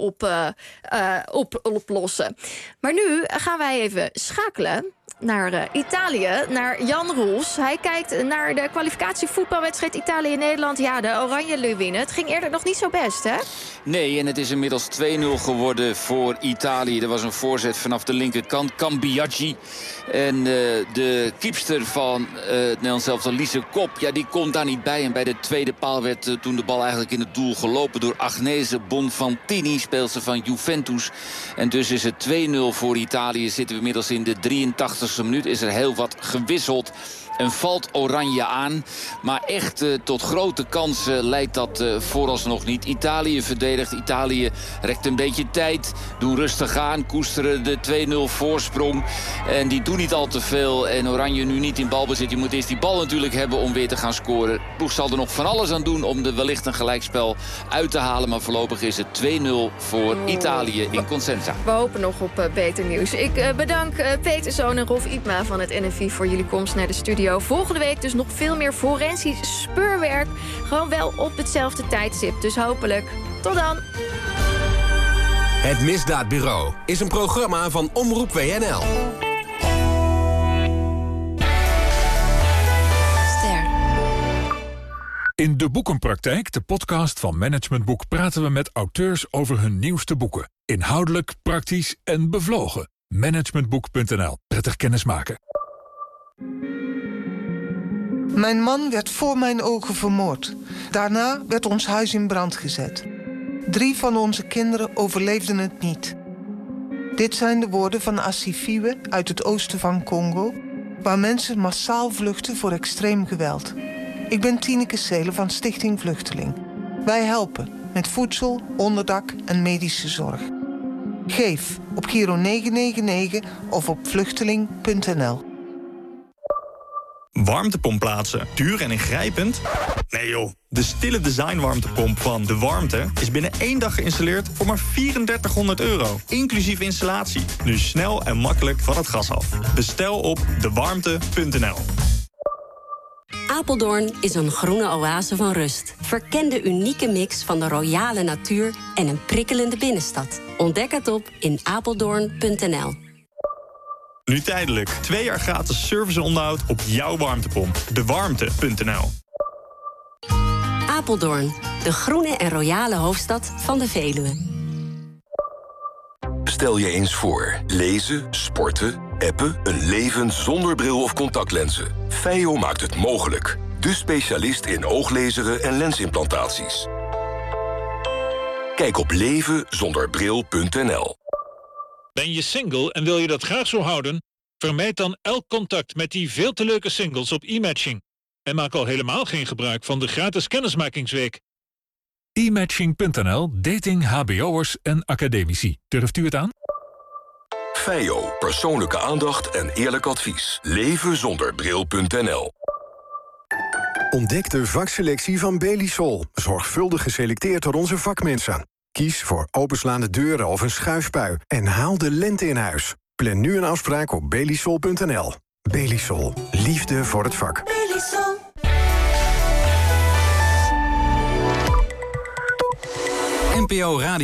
oplossen. Maar nu gaan wij even schakelen naar Italië, naar Jan Roels. Hij kijkt naar de kwalificatievoetbalwedstrijd Italië-Nederland. Ja, de Oranje winnen. Het ging eerder nog niet zo best, hè? Nee, en het is inmiddels 2-0 geworden voor Italië. Er was een voorzet vanaf de linkerkant, Cambiaggi. En de kiepster van het Nederlands elftal, Lise Kop, die komt daar niet bij. En bij de tweede paal werd toen de bal eigenlijk in het doel gelopen door Agnese Bonfantini, speelster van Juventus. En dus is het 2-0 voor Italië. Zitten we inmiddels in de 83e minuut. Is er heel wat gewisseld. En valt Oranje aan. Maar echt tot grote kansen leidt dat vooralsnog niet. Italië verdedigt. Italië rekt een beetje tijd. Doen rustig aan. Koesteren de 2-0 voorsprong. En die doen niet al te veel. En Oranje nu niet in balbezit. Je moet eerst die bal natuurlijk hebben om weer te gaan scoren. De ploeg zal er nog van alles aan doen om wellicht een gelijkspel uit te halen. Maar voorlopig is het 2-0 voor Italië in Cosenza. We hopen nog op beter nieuws. Ik bedank Peter Zoon en Rolf Ipma van het NFI voor jullie komst naar de studio. Volgende week dus nog veel meer forensisch speurwerk. Gewoon wel op hetzelfde tijdstip. Dus hopelijk. Tot dan. Het Misdaadbureau is een programma van Omroep WNL. In De Boekenpraktijk, de podcast van Management Boek, praten we met auteurs over hun nieuwste boeken. Inhoudelijk, praktisch en bevlogen. Managementboek.nl. Prettig kennismaken. Mijn man werd voor mijn ogen vermoord. Daarna werd ons huis in brand gezet. 3 van onze kinderen overleefden het niet. Dit zijn de woorden van Asifiwe uit het oosten van Congo, waar mensen massaal vluchten voor extreem geweld. Ik ben Tineke Seelen van Stichting Vluchteling. Wij helpen met voedsel, onderdak en medische zorg. Geef op Giro 999 of op vluchteling.nl. Warmtepomp plaatsen. Duur en ingrijpend? Nee joh, de stille design warmtepomp van De Warmte is binnen 1 dag geïnstalleerd voor maar €3400. Inclusief installatie. Nu snel en makkelijk van het gas af. Bestel op dewarmte.nl. Apeldoorn is een groene oase van rust. Verken de unieke mix van de royale natuur en een prikkelende binnenstad. Ontdek het op in apeldoorn.nl. Nu tijdelijk 2 jaar gratis service en onderhoud op jouw warmtepomp. Dewarmte.nl. Apeldoorn, de groene en royale hoofdstad van de Veluwe. Stel je eens voor. Lezen, sporten, appen, een leven zonder bril of contactlenzen. Feio maakt het mogelijk. De specialist in ooglezeren en lensimplantaties. Kijk op levenzonderbril.nl. Ben je single en wil je dat graag zo houden? Vermijd dan elk contact met die veel te leuke singles op e-matching. En maak al helemaal geen gebruik van de gratis kennismakingsweek. E-matching.nl, dating hbo'ers en academici. Durft u het aan? Feio, persoonlijke aandacht en eerlijk advies. Levenzonderbril.nl. Ontdek de vakselectie van Belisol. Zorgvuldig geselecteerd door onze vakmensen. Kies voor openslaande deuren of een schuifpui en haal de lente in huis. Plan nu een afspraak op belisol.nl. Belisol. Liefde voor het vak. Belisol. NPO Radio